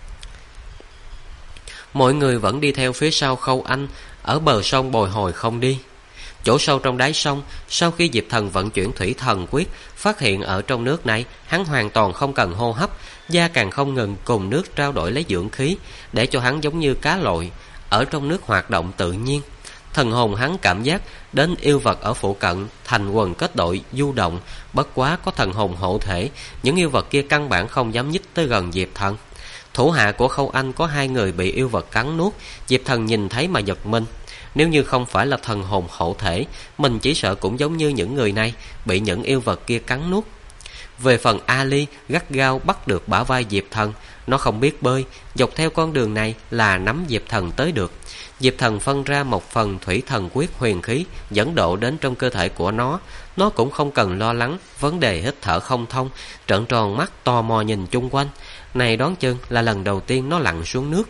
Mọi người vẫn đi theo phía sau Khâu Anh, ở bờ sông bồi hồi không đi. Chỗ sâu trong đáy sông, sau khi Diệp Thần vận chuyển thủy thần quyết, phát hiện ở trong nước này hắn hoàn toàn không cần hô hấp, da càng không ngừng cùng nước trao đổi lấy dưỡng khí, để cho hắn giống như cá lội ở trong nước hoạt động tự nhiên. Thần hồn hắn cảm giác đến yêu vật ở phụ cận thành quần kết đội du động, bất quá có thần hồn hộ thể, những yêu vật kia căn bản không dám nhích tới gần Diệp Thần. Thủ hạ của Khâu Anh có 2 người bị yêu vật cắn nuốt, Diệp Thần nhìn thấy mà giật mình. Nếu như không phải là thần hồn hộ thể, mình chỉ sợ cũng giống như những người này, bị những yêu vật kia cắn nuốt. Về phần Ali, gắt gao bắt được bả vai Diệp Thần. Nó không biết bơi, dọc theo con đường này là nắm Diệp Thần tới được. Diệp Thần phân ra một phần thủy thần quyết huyền khí, dẫn độ đến trong cơ thể của nó. Nó cũng không cần lo lắng vấn đề hít thở không thông, trợn tròn mắt tò mò nhìn chung quanh. Này đoán chừng là lần đầu tiên nó lặn xuống nước.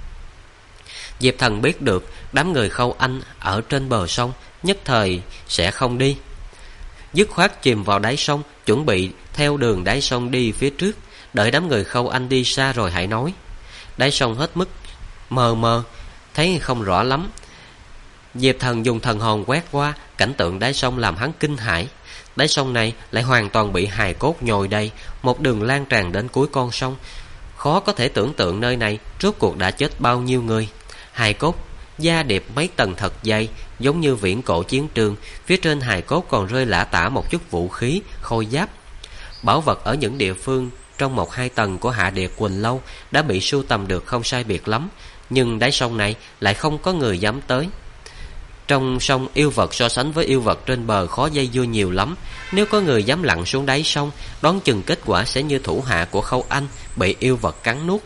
Diệp Thần biết được đám người Khâu Anh ở trên bờ sông nhất thời sẽ không đi, dứt khoát chìm vào đáy sông, chuẩn bị theo đường đáy sông đi phía trước, đợi đám người Khâu Anh đi xa rồi hãy nói. Đáy sông hết mức mờ mờ, thấy không rõ lắm. Diệp Thần dùng thần hồn quét qua, cảnh tượng đáy sông làm hắn kinh hãi. Đáy sông này lại hoàn toàn bị hài cốt nhồi đầy, một đường lan tràn đến cuối con sông. Khó có thể tưởng tượng nơi này rốt cuộc đã chết bao nhiêu người. Hài cốt da điệp mấy tầng thật dày, giống như viễn cổ chiến trường. Phía trên hài cốt còn rơi lả tả một chút vũ khí, khôi giáp. Bảo vật ở những địa phương trong 1-2 tầng của Hạ Địa Quỳnh Lâu đã bị sưu tầm được không sai biệt lắm, nhưng đáy sông này lại không có người dám tới. Trong sông yêu vật so sánh với yêu vật trên bờ khó dây dưa nhiều lắm. Nếu có người dám lặn xuống đáy sông, đoán chừng kết quả sẽ như thủ hạ của Khâu Anh, bị yêu vật cắn nuốt.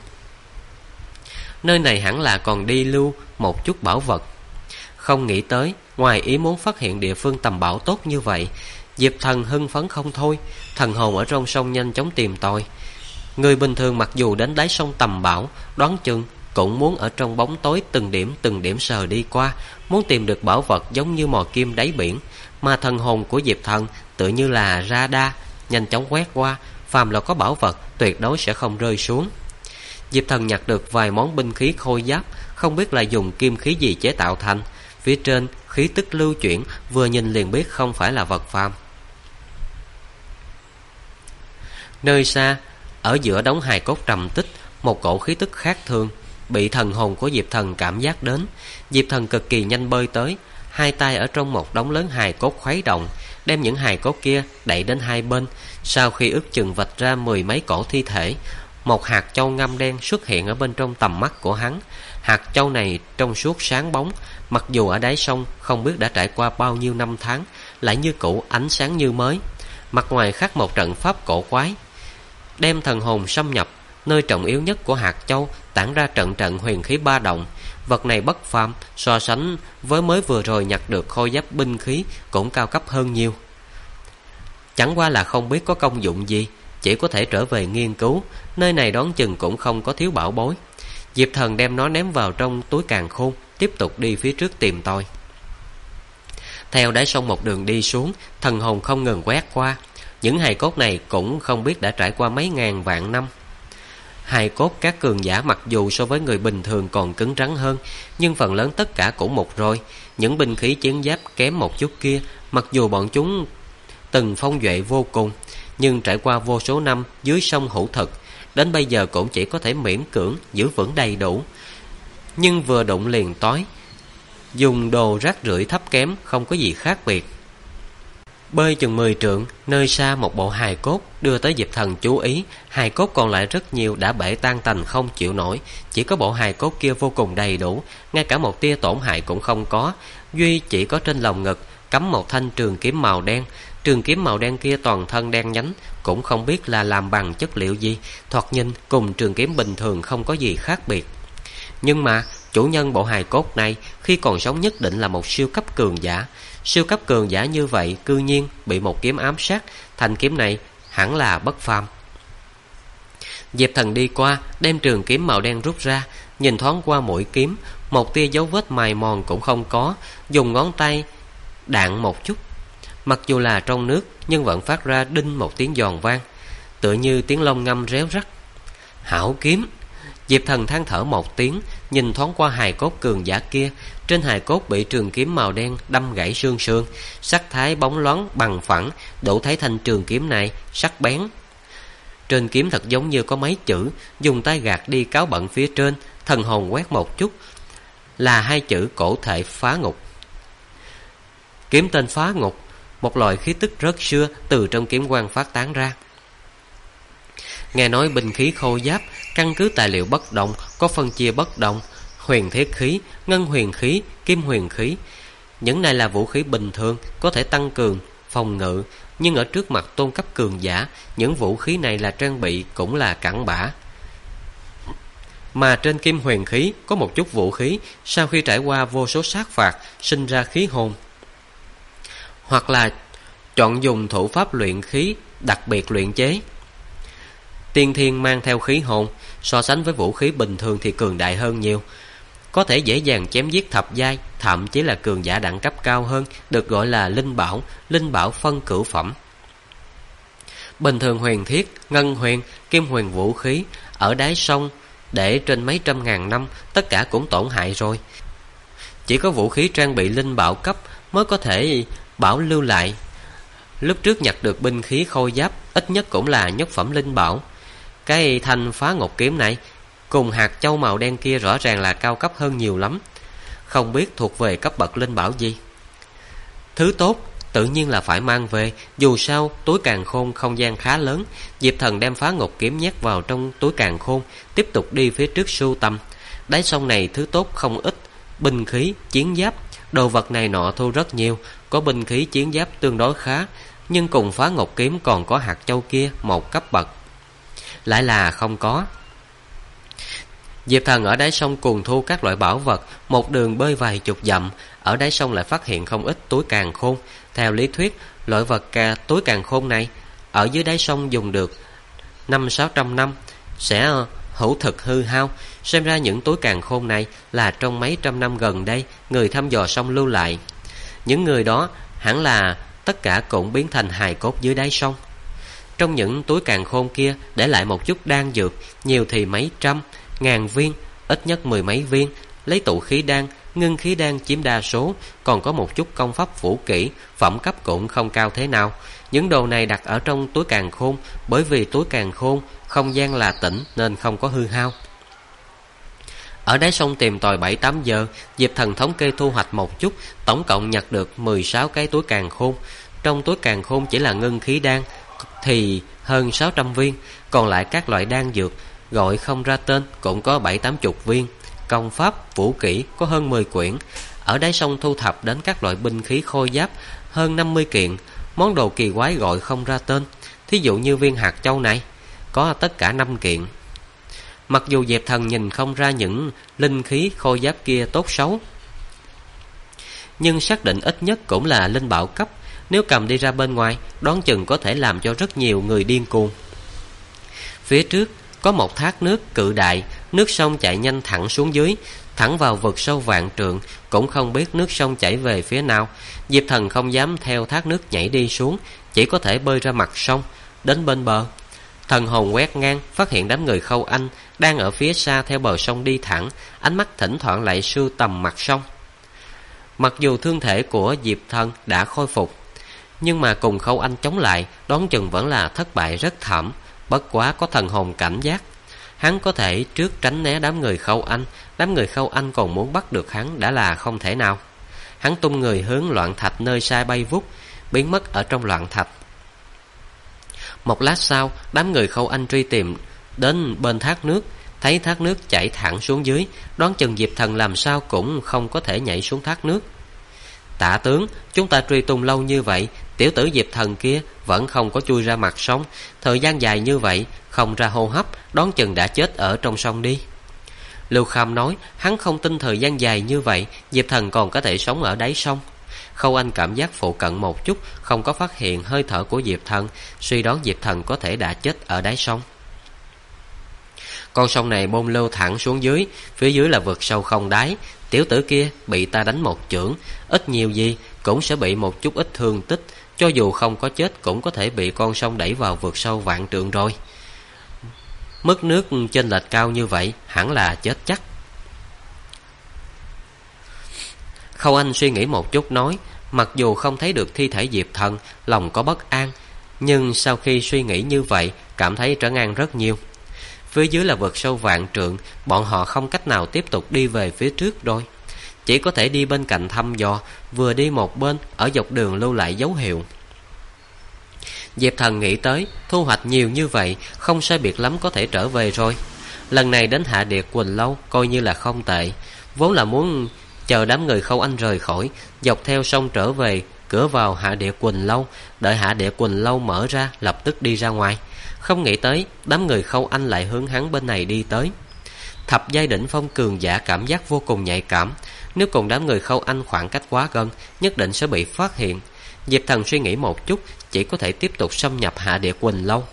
Nơi này hẳn là còn đi lưu một chút bảo vật. Không nghĩ tới, ngoài ý muốn phát hiện địa phương tầm bảo tốt như vậy, Diệp Thần hưng phấn không thôi. Thần hồn ở trong sông nhanh chóng tìm tòi. Người bình thường mặc dù đến đáy sông tầm bảo, đoán chừng cũng muốn ở trong bóng tối từng điểm sờ đi qua, muốn tìm được bảo vật giống như mò kim đáy biển. Mà thần hồn của Diệp Thần tự như là radar, nhanh chóng quét qua, phàm là có bảo vật tuyệt đối sẽ không rơi xuống. Diệp Thần nhặt được vài món binh khí khôi giáp, không biết là dùng kim khí gì chế tạo thành. Phía trên khí tức lưu chuyển, vừa nhìn liền biết không phải là vật phàm. Nơi xa, ở giữa đống hài cốt trầm tích, một cổ khí tức khác thường bị thần hồn của Diệp Thần cảm giác đến. Diệp Thần cực kỳ nhanh bơi tới, hai tay ở trong một đống lớn hài cốt khuấy động, đem những hài cốt kia đẩy đến hai bên. Sau khi ước chừng vạch ra 10 mấy cổ thi thể, một hạt châu ngăm đen xuất hiện ở bên trong tầm mắt của hắn. Hạt châu này trong suốt sáng bóng, mặc dù ở đáy sông không biết đã trải qua bao nhiêu năm tháng, lại như cũ ánh sáng như mới. Mặt ngoài khắc một trận pháp cổ quái, đem thần hồn xâm nhập. Nơi trọng yếu nhất của hạt châu tản ra trận trận huyền khí ba động. Vật này bất phàm, so sánh với mới vừa rồi nhặt được khôi giáp binh khí cũng cao cấp hơn nhiều. Chẳng qua là không biết có công dụng gì, chỉ có thể trở về nghiên cứu. Nơi này đoán chừng cũng không có thiếu bảo bối. Diệp Thần đem nó ném vào trong túi càn khôn, tiếp tục đi phía trước tìm tòi. Theo đáy sông một đường đi xuống, thần hồn không ngừng quét qua. Những hài cốt này cũng không biết đã trải qua mấy ngàn vạn năm. Hài cốt các cường giả mặc dù so với người bình thường còn cứng rắn hơn, nhưng phần lớn tất cả cũng một rồi. Những binh khí chiến giáp kém một chút kia, mặc dù bọn chúng từng phong duệ vô cùng, nhưng trải qua vô số năm dưới sông hữu thực, đến bây giờ cũng chỉ có thể miễn cưỡng giữ vững đầy đủ. Nhưng vừa đụng liền tói, dùng đồ rác rưởi thấp kém, không có gì khác biệt. Bơi chừng 10 trượng, nơi xa một bộ hài cốt đưa tới Diệp Thần chú ý. Hài cốt còn lại rất nhiều đã bể tan tành không chịu nổi, chỉ có bộ hài cốt kia vô cùng đầy đủ, ngay cả một tia tổn hại cũng không có. Duy chỉ có trên lồng ngực cắm một thanh trường kiếm màu đen. Trường kiếm màu đen kia toàn thân đen nhánh, cũng không biết là làm bằng chất liệu gì, thoạt nhìn cùng trường kiếm bình thường không có gì khác biệt. Nhưng mà chủ nhân bộ hài cốt này khi còn sống nhất định là một siêu cấp cường giả. Siêu cấp cường giả như vậy cư nhiên bị một kiếm ám sát, thanh kiếm này hẳn là bất phàm. Diệp Thần đi qua, đem trường kiếm màu đen rút ra, nhìn thoáng qua mũi kiếm, một tia dấu vết mài mòn cũng không có, dùng ngón tay đạn một chút, Mặc dù là trong nước nhưng vẫn phát ra đinh một tiếng giòn vang, tựa như tiếng lông ngâm réo rắt. Hảo kiếm! Diệp Thần than thở một tiếng, nhìn thoáng qua hài cốt cường giả kia. Trên hài cốt bị trường kiếm màu đen đâm gãy xương sườn, sắc thái bóng loáng bằng phẳng, đủ thấy thanh trường kiếm này sắc bén. Trên kiếm thật giống như có mấy chữ, dùng tay gạt đi cáo bận phía trên, thần hồn quét một chút, là hai chữ cổ thể phá ngục. Kiếm tên phá ngục, một loại khí tức rất xưa từ trong kiếm quang phát tán ra. Nghe nói binh khí khô giáp căn cứ tài liệu bất đồng, có phân chia bất đồng: huyền thiết khí, ngân huyền khí, kim huyền khí. Những này là vũ khí bình thường, có thể tăng cường phòng ngự, nhưng ở trước mặt tôn cấp cường giả, những vũ khí này là trang bị cũng là cặn bã. Mà trên kim huyền khí có một chút vũ khí sau khi trải qua vô số sát phạt sinh ra khí hồn, hoặc là chọn dùng thủ pháp luyện khí đặc biệt luyện chế. Tiên thiên mang theo khí hồn, so sánh với vũ khí bình thường thì cường đại hơn nhiều, có thể dễ dàng chém giết thập giai, thậm chí là cường giả đẳng cấp cao hơn, được gọi là linh bảo phân cửu phẩm. Bình thường huyền thiết, ngân huyền, kim huyền vũ khí ở đáy sông để trên mấy trăm ngàn năm, tất cả cũng tổn hại rồi. Chỉ có vũ khí trang bị linh bảo cấp mới có thể bảo lưu lại. Lúc trước nhặt được binh khí khôi giáp ít nhất cũng là nhất phẩm linh bảo. Cái thanh phá ngục kiếm này cùng hạt châu màu đen kia rõ ràng là cao cấp hơn nhiều lắm, không biết thuộc về cấp bậc linh bảo gì. Thứ tốt tự nhiên là phải mang về, dù sao túi càn khôn không gian khá lớn. Diệp Thần đem phá ngục kiếm nhét vào trong túi càn khôn, tiếp tục đi phía trước sưu tầm. Đáy sông này thứ tốt không ít, binh khí, chiến giáp, đồ vật này nọ thu rất nhiều. Có binh khí chiến giáp tương đối khá, nhưng cùng phá ngục kiếm còn có hạt châu kia một cấp bậc lại là không có. Diệp Thần ở đáy sông cuồng thu các loại bảo vật, một đường bơi vài chục dặm, ở đáy sông lại phát hiện không ít túi càn khôn. Theo lý thuyết, loại vật túi càn khôn này ở dưới đáy sông dùng được 500-600 năm sẽ hữu thực hư hao. Xem ra những túi càn khôn này là trong mấy trăm năm gần đây người thăm dò sông lưu lại. Những người đó hẳn là tất cả cũng biến thành hài cốt dưới đáy sông. Trong những túi càn khôn kia để lại một chút đan dược, nhiều thì mấy trăm, ngàn viên, ít nhất mười mấy viên. Lấy tụ khí đan, ngưng khí đan chiếm đa số, còn có một chút công pháp vũ kỹ, phẩm cấp cũng không cao thế nào. Những đồ này đặt ở trong túi càn khôn, bởi vì túi càn khôn không gian là tĩnh nên không có hư hao. Ở đáy sông tìm tòi 7-8 giờ, Diệp Thần thống kê thu hoạch một chút, tổng cộng nhặt được 16 cái túi càn khôn. Trong túi càn khôn chỉ là ngưng khí đan thì hơn 600 viên, còn lại các loại đan dược gọi không ra tên cũng có 7-80 viên. Công pháp, vũ kỹ có hơn 10 quyển. Ở đáy sông thu thập đến các loại binh khí khôi giáp hơn 50 kiện. Món đồ kỳ quái gọi không ra tên, thí dụ như viên hạt châu này, có tất cả 5 kiện. Mặc dù Diệp Thần nhìn không ra những linh khí khôi giáp kia tốt xấu, nhưng xác định ít nhất cũng là linh bảo cấp. Nếu cầm đi ra bên ngoài, đoán chừng có thể làm cho rất nhiều người điên cuồng. Phía trước có một thác nước cự đại, nước sông chảy nhanh thẳng xuống dưới, thẳng vào vực sâu vạn trượng, cũng không biết nước sông chảy về phía nào. Diệp Thần không dám theo thác nước nhảy đi xuống, chỉ có thể bơi ra mặt sông, đến bên bờ. Thần hồn quét ngang, phát hiện đám người Khâu Anh đang ở phía xa theo bờ sông đi thẳng, ánh mắt thỉnh thoảng lại sưu tầm mặt sông. Mặc dù thương thể của Diệp Thần đã khôi phục, nhưng mà cùng Khâu Anh chống lại, đoán chừng vẫn là thất bại rất thảm. Bất quá có thần hồn cảnh giác, hắn có thể trước tránh né đám người Khâu Anh. Đám người Khâu Anh còn muốn bắt được hắn đã là không thể nào. Hắn tung người hướng loạn thạch nơi xa bay vút, biến mất ở trong loạn thạch. Một lát sau, đám người Khâu Anh truy tìm đến bên thác nước, thấy thác nước chảy thẳng xuống dưới, đoán chừng Diệp Thần làm sao cũng không có thể nhảy xuống thác nước. Tạ tướng, chúng ta truy tung lâu như vậy, tiểu tử Diệp Thần kia vẫn không có chui ra mặt sông. Thời gian dài như vậy không ra hô hấp, đoán chừng đã chết ở trong sông đi. Lưu Kham nói hắn không tin thời gian dài như vậy Diệp Thần còn có thể sống ở đáy sông. Khâu Anh cảm giác phụ cận một chút, không có phát hiện hơi thở của Diệp Thần, suy đoán Diệp Thần có thể đã chết ở đáy sông. Con sông này bôn lưu thẳng xuống dưới, phía dưới là vực sâu không đáy. Tiểu tử kia bị ta đánh một chưởng, ít nhiều gì cũng sẽ bị một chút ít thương tích, cho dù không có chết cũng có thể bị con sông đẩy vào vực sâu vạn trượng rồi. Mức nước chênh lệch cao như vậy, hẳn là chết chắc. Khâu Anh suy nghĩ một chút nói, mặc dù không thấy được thi thể Diệp Thần, lòng có bất an, nhưng sau khi suy nghĩ như vậy, cảm thấy trấn an rất nhiều. Phía dưới là vực sâu vạn trượng, bọn họ không cách nào tiếp tục đi về phía trước rồi, chỉ có thể đi bên cạnh thăm dò, vừa đi một bên, ở dọc đường lưu lại dấu hiệu. Diệp Thần nghĩ tới, thu hoạch nhiều như vậy, không sai biệt lắm có thể trở về rồi. Lần này đến Hạ Địa Quỳnh Lâu coi như là không tệ, vốn là muốn chờ đám người Khâu Anh rời khỏi, dọc theo sông trở về cửa vào Hạ Địa Quỳnh Lâu, đợi Hạ Địa Quỳnh Lâu mở ra lập tức đi ra ngoài. Không nghĩ tới đám người Khâu Anh lại hướng hắn bên này đi tới. Thập giai đỉnh phong cường giả cảm giác vô cùng nhạy cảm, nếu cùng đám người Khâu Anh khoảng cách quá gần, nhất định sẽ bị phát hiện. Diệp Thần suy nghĩ một chút, chỉ có thể tiếp tục xâm nhập Hạ Địa Quỳnh Lâu.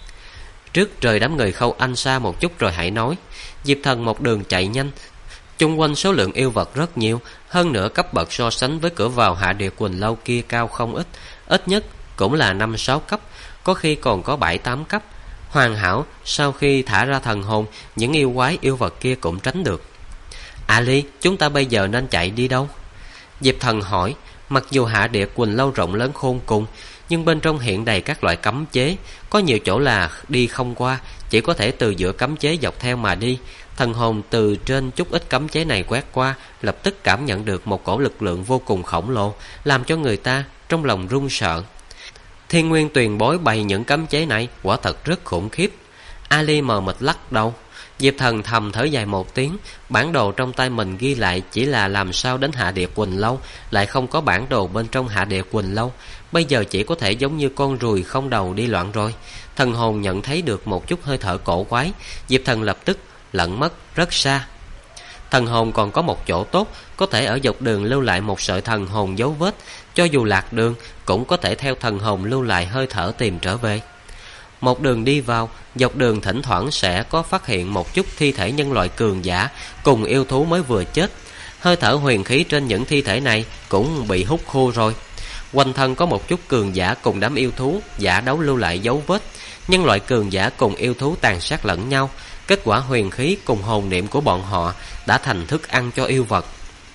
Trước rời đám người Khâu Anh xa một chút rồi hãy nói. Diệp Thần một đường chạy nhanh, chung quanh số lượng yêu vật rất nhiều, hơn nữa cấp bậc so sánh với cửa vào Hạ Địa Quỳnh Lâu kia cao không ít, ít nhất cũng là 5-6 cấp, có khi còn có 7-8 cấp. Hoàn hảo, sau khi thả ra thần hồn, những yêu quái yêu vật kia cũng tránh được. Ali, chúng ta bây giờ nên chạy đi đâu? Diệp Thần hỏi. Mặc dù Hạ Địa Quỳnh Lâu rộng lớn khôn cùng, nhưng bên trong hiện đầy các loại cấm chế, có nhiều chỗ là đi không qua, chỉ có thể từ giữa cấm chế dọc theo mà đi. Thần hồn từ trên chút ít cấm chế này quét qua, lập tức cảm nhận được một cổ lực lượng vô cùng khổng lồ, làm cho người ta trong lòng run sợ. Thiên Nguyên Tuyền Bối bày những cấm chế này quả thật rất khủng khiếp. Ali mờ mịt lắc đầu. Diệp Thần thầm thở dài một tiếng, bản đồ trong tay mình ghi lại chỉ là làm sao đến Hạ Địa Quỳnh Lâu, lại không có bản đồ bên trong Hạ Địa Quỳnh Lâu, bây giờ chỉ có thể giống như con ruồi không đầu đi loạn rồi. Thần hồn nhận thấy được một chút hơi thở cổ quái, Diệp Thần lập tức lẫn mất rất xa. Thần hồn còn có một chỗ tốt, có thể ở dọc đường lưu lại một sợi thần hồn dấu vết, cho dù lạc đường cũng có thể theo thần hồn lưu lại hơi thở tìm trở về. Một đường đi vào, dọc đường thỉnh thoảng sẽ có phát hiện một chút thi thể nhân loại cường giả cùng yêu thú mới vừa chết. Hơi thở huyền khí trên những thi thể này cũng bị hút khô rồi. Quanh thân có một chút cường giả cùng đám yêu thú giả đấu lưu lại dấu vết. Nhân loại cường giả cùng yêu thú tàn sát lẫn nhau, kết quả huyền khí cùng hồn niệm của bọn họ đã thành thức ăn cho yêu vật.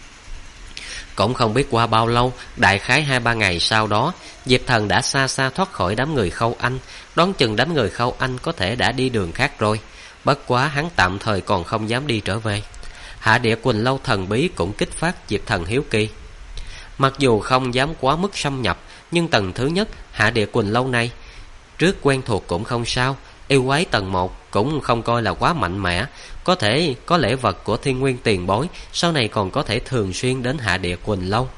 Cũng không biết qua bao lâu, đại khái 2-3 ngày sau đó, Diệp Thần đã xa xa thoát khỏi đám người Khâu Anh, đoán chừng đám người Khâu Anh có thể đã đi đường khác rồi. Bất quá hắn tạm thời còn không dám đi trở về. Hạ Địa Quỳnh Lâu thần bí cũng kích phát Diệp Thần hiếu kỳ. Mặc dù không dám quá mức xâm nhập, nhưng tầng thứ nhất Hạ Địa Quỳnh Lâu này trước quen thuộc cũng không sao. Yêu quái tầng 1 cũng không coi là quá mạnh mẽ, có thể có lễ vật của Thiên Nguyên Tiền Bối, sau này còn có thể thường xuyên đến Hạ Địa Quỳnh Lâu.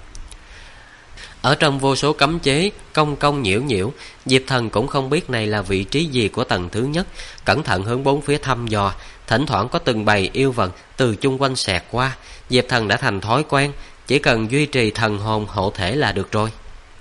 Ở trong vô số cấm chế cong cong nhiễu nhiễu, Diệp Thần cũng không biết này là vị trí gì của tầng thứ nhất, cẩn thận hướng bốn phía thăm dò. Thỉnh thoảng có từng bầy yêu vật từ chung quanh xẹt qua, Diệp Thần đã thành thói quen, chỉ cần duy trì thần hồn hộ thể là được rồi.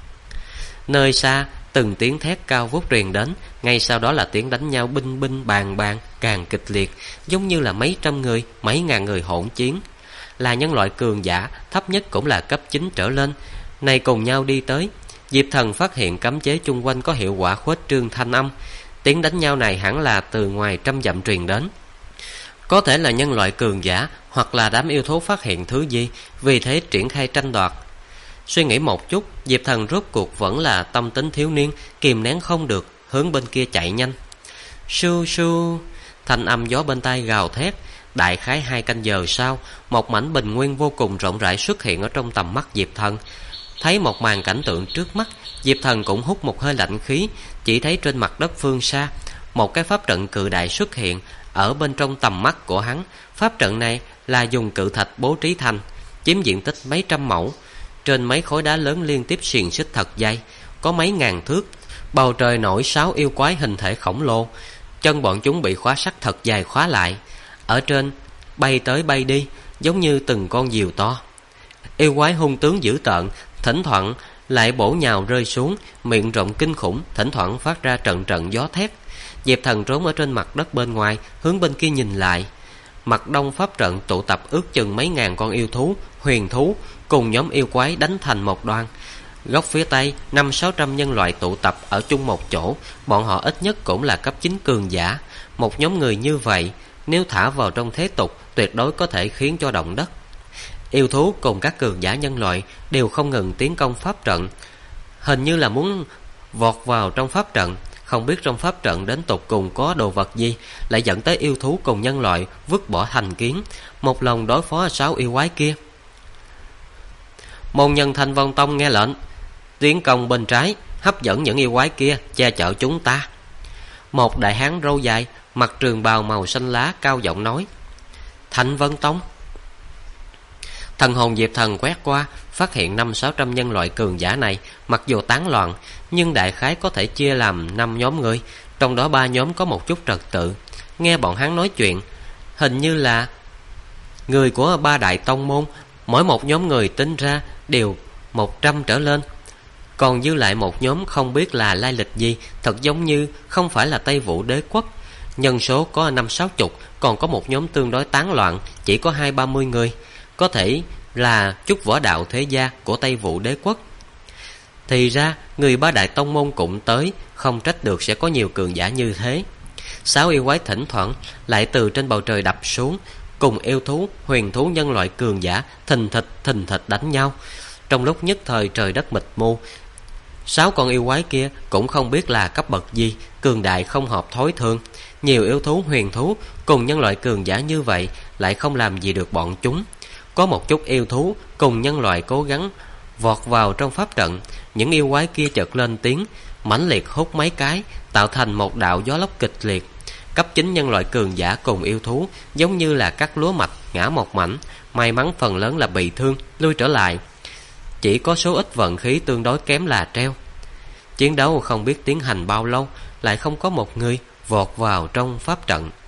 Nơi xa, từng tiếng thét cao vút truyền đến, ngay sau đó là tiếng đánh nhau binh binh bàn bàn càng kịch liệt, giống như là mấy trăm người, mấy ngàn người hỗn chiến. Là nhân loại cường giả, thấp nhất cũng là cấp 9 trở lên, này cùng nhau đi tới. Diệp Thần phát hiện cấm chế chung quanh có hiệu quả khuếch trương thanh âm. Tiếng đánh nhau này hẳn là từ ngoài trăm dặm truyền đến. Có thể là nhân loại cường giả, hoặc là đám yêu thú phát hiện thứ gì, vì thế triển khai tranh đoạt. Suy nghĩ một chút, Diệp Thần rốt cuộc vẫn là tâm tính thiếu niên, kìm nén không được, hướng bên kia chạy nhanh. Su su, thanh âm gió bên tai gào thét. Đại khái 2 canh giờ sau, một mảnh bình nguyên vô cùng rộng rãi xuất hiện ở trong tầm mắt Diệp Thần. Thấy một màn cảnh tượng trước mắt, Diệp Thần cũng hút một hơi lạnh khí, chỉ thấy trên mặt đất phương xa, một cái pháp trận cự đại xuất hiện ở bên trong tầm mắt của hắn. Pháp trận này là dùng cự thạch bố trí thành, chiếm diện tích mấy trăm mẫu. Trên mấy khối đá lớn liên tiếp xiềng xích thật dày, có mấy ngàn thước. Bầu trời nổi 6 yêu quái hình thể khổng lồ, chân bọn chúng bị khóa sắt thật dài khóa lại. Ở trên bay tới bay đi, giống như từng con diều to. Yêu quái hung tướng dữ tợn, thỉnh thoảng lại bổ nhào rơi xuống, miệng rộng kinh khủng, thỉnh thoảng phát ra trận trận gió thét. Diệp Thần trốn ở trên mặt đất bên ngoài, hướng bên kia nhìn lại. mặt đông pháp trận tụ tập ước chừng mấy ngàn con yêu thú, huyền thú cùng nhóm yêu quái đánh thành một đoàn. Góc phía tây 500-600 nhân loại tụ tập ở chung một chỗ, bọn họ ít nhất cũng là cấp 9 cường giả. Một nhóm người như vậy nếu thả vào trong thế tục tuyệt đối có thể khiến cho động đất. Yêu thú cùng các cường giả nhân loại đều không ngừng tiến công pháp trận, hình như là muốn vọt vào trong pháp trận. Không biết trong pháp trận đến tột cùng có đồ vật gì, lại dẫn tới yêu thú cùng nhân loại vứt bỏ thành kiến, một lòng đối phó 6 yêu quái kia. Môn nhân Thanh Vân Tông nghe lệnh, tiến công bên trái, hấp dẫn những yêu quái kia, che chở chúng ta. Một đại hán râu dài, mặc trường bào màu xanh lá, cao giọng nói. Thanh Vân Tông. Thần hồn Diệp Thần quét qua, phát hiện 500-600 nhân loại cường giả này mặc dù tán loạn, nhưng đại khái có thể chia làm 5 nhóm người, trong đó 3 nhóm có một chút trật tự. Nghe bọn hắn nói chuyện, hình như là người của 3 đại tông môn, mỗi một nhóm người tính ra đều 100 trở lên. Còn dư lại một nhóm không biết là lai lịch gì, thật giống như không phải là Tây Vũ Đế Quốc. Nhân số có 50-60, còn có một nhóm tương đối tán loạn, chỉ có 20-30 người, có thể là chút võ đạo thế gia của Tây Vũ Đế Quốc. Thì ra người 3 đại tông môn cũng tới, không trách được sẽ có nhiều cường giả như thế. 6 yêu quái thỉnh thoảng lại từ trên bầu trời đập xuống, cùng yêu thú, huyền thú nhân loại cường giả thình thịch đánh nhau. Trong lúc nhất thời trời đất mịt mù, 6 con yêu quái kia cũng không biết là cấp bậc gì, cường đại không hợp thói thường. Nhiều yêu thú, huyền thú cùng nhân loại cường giả như vậy lại không làm gì được bọn chúng. Có một chút yêu thú cùng nhân loại cố gắng vọt vào trong pháp trận, những yêu quái kia chợt lên tiếng, mãnh liệt hút mấy cái, tạo thành một đạo gió lốc kịch liệt. Cấp 9 nhân loại cường giả cùng yêu thú giống như là cắt lúa mạch ngã một mảnh, may mắn phần lớn là bị thương, lui trở lại. Chỉ có số ít vận khí tương đối kém là treo. Chiến đấu không biết tiến hành bao lâu, lại không có một người vọt vào trong pháp trận.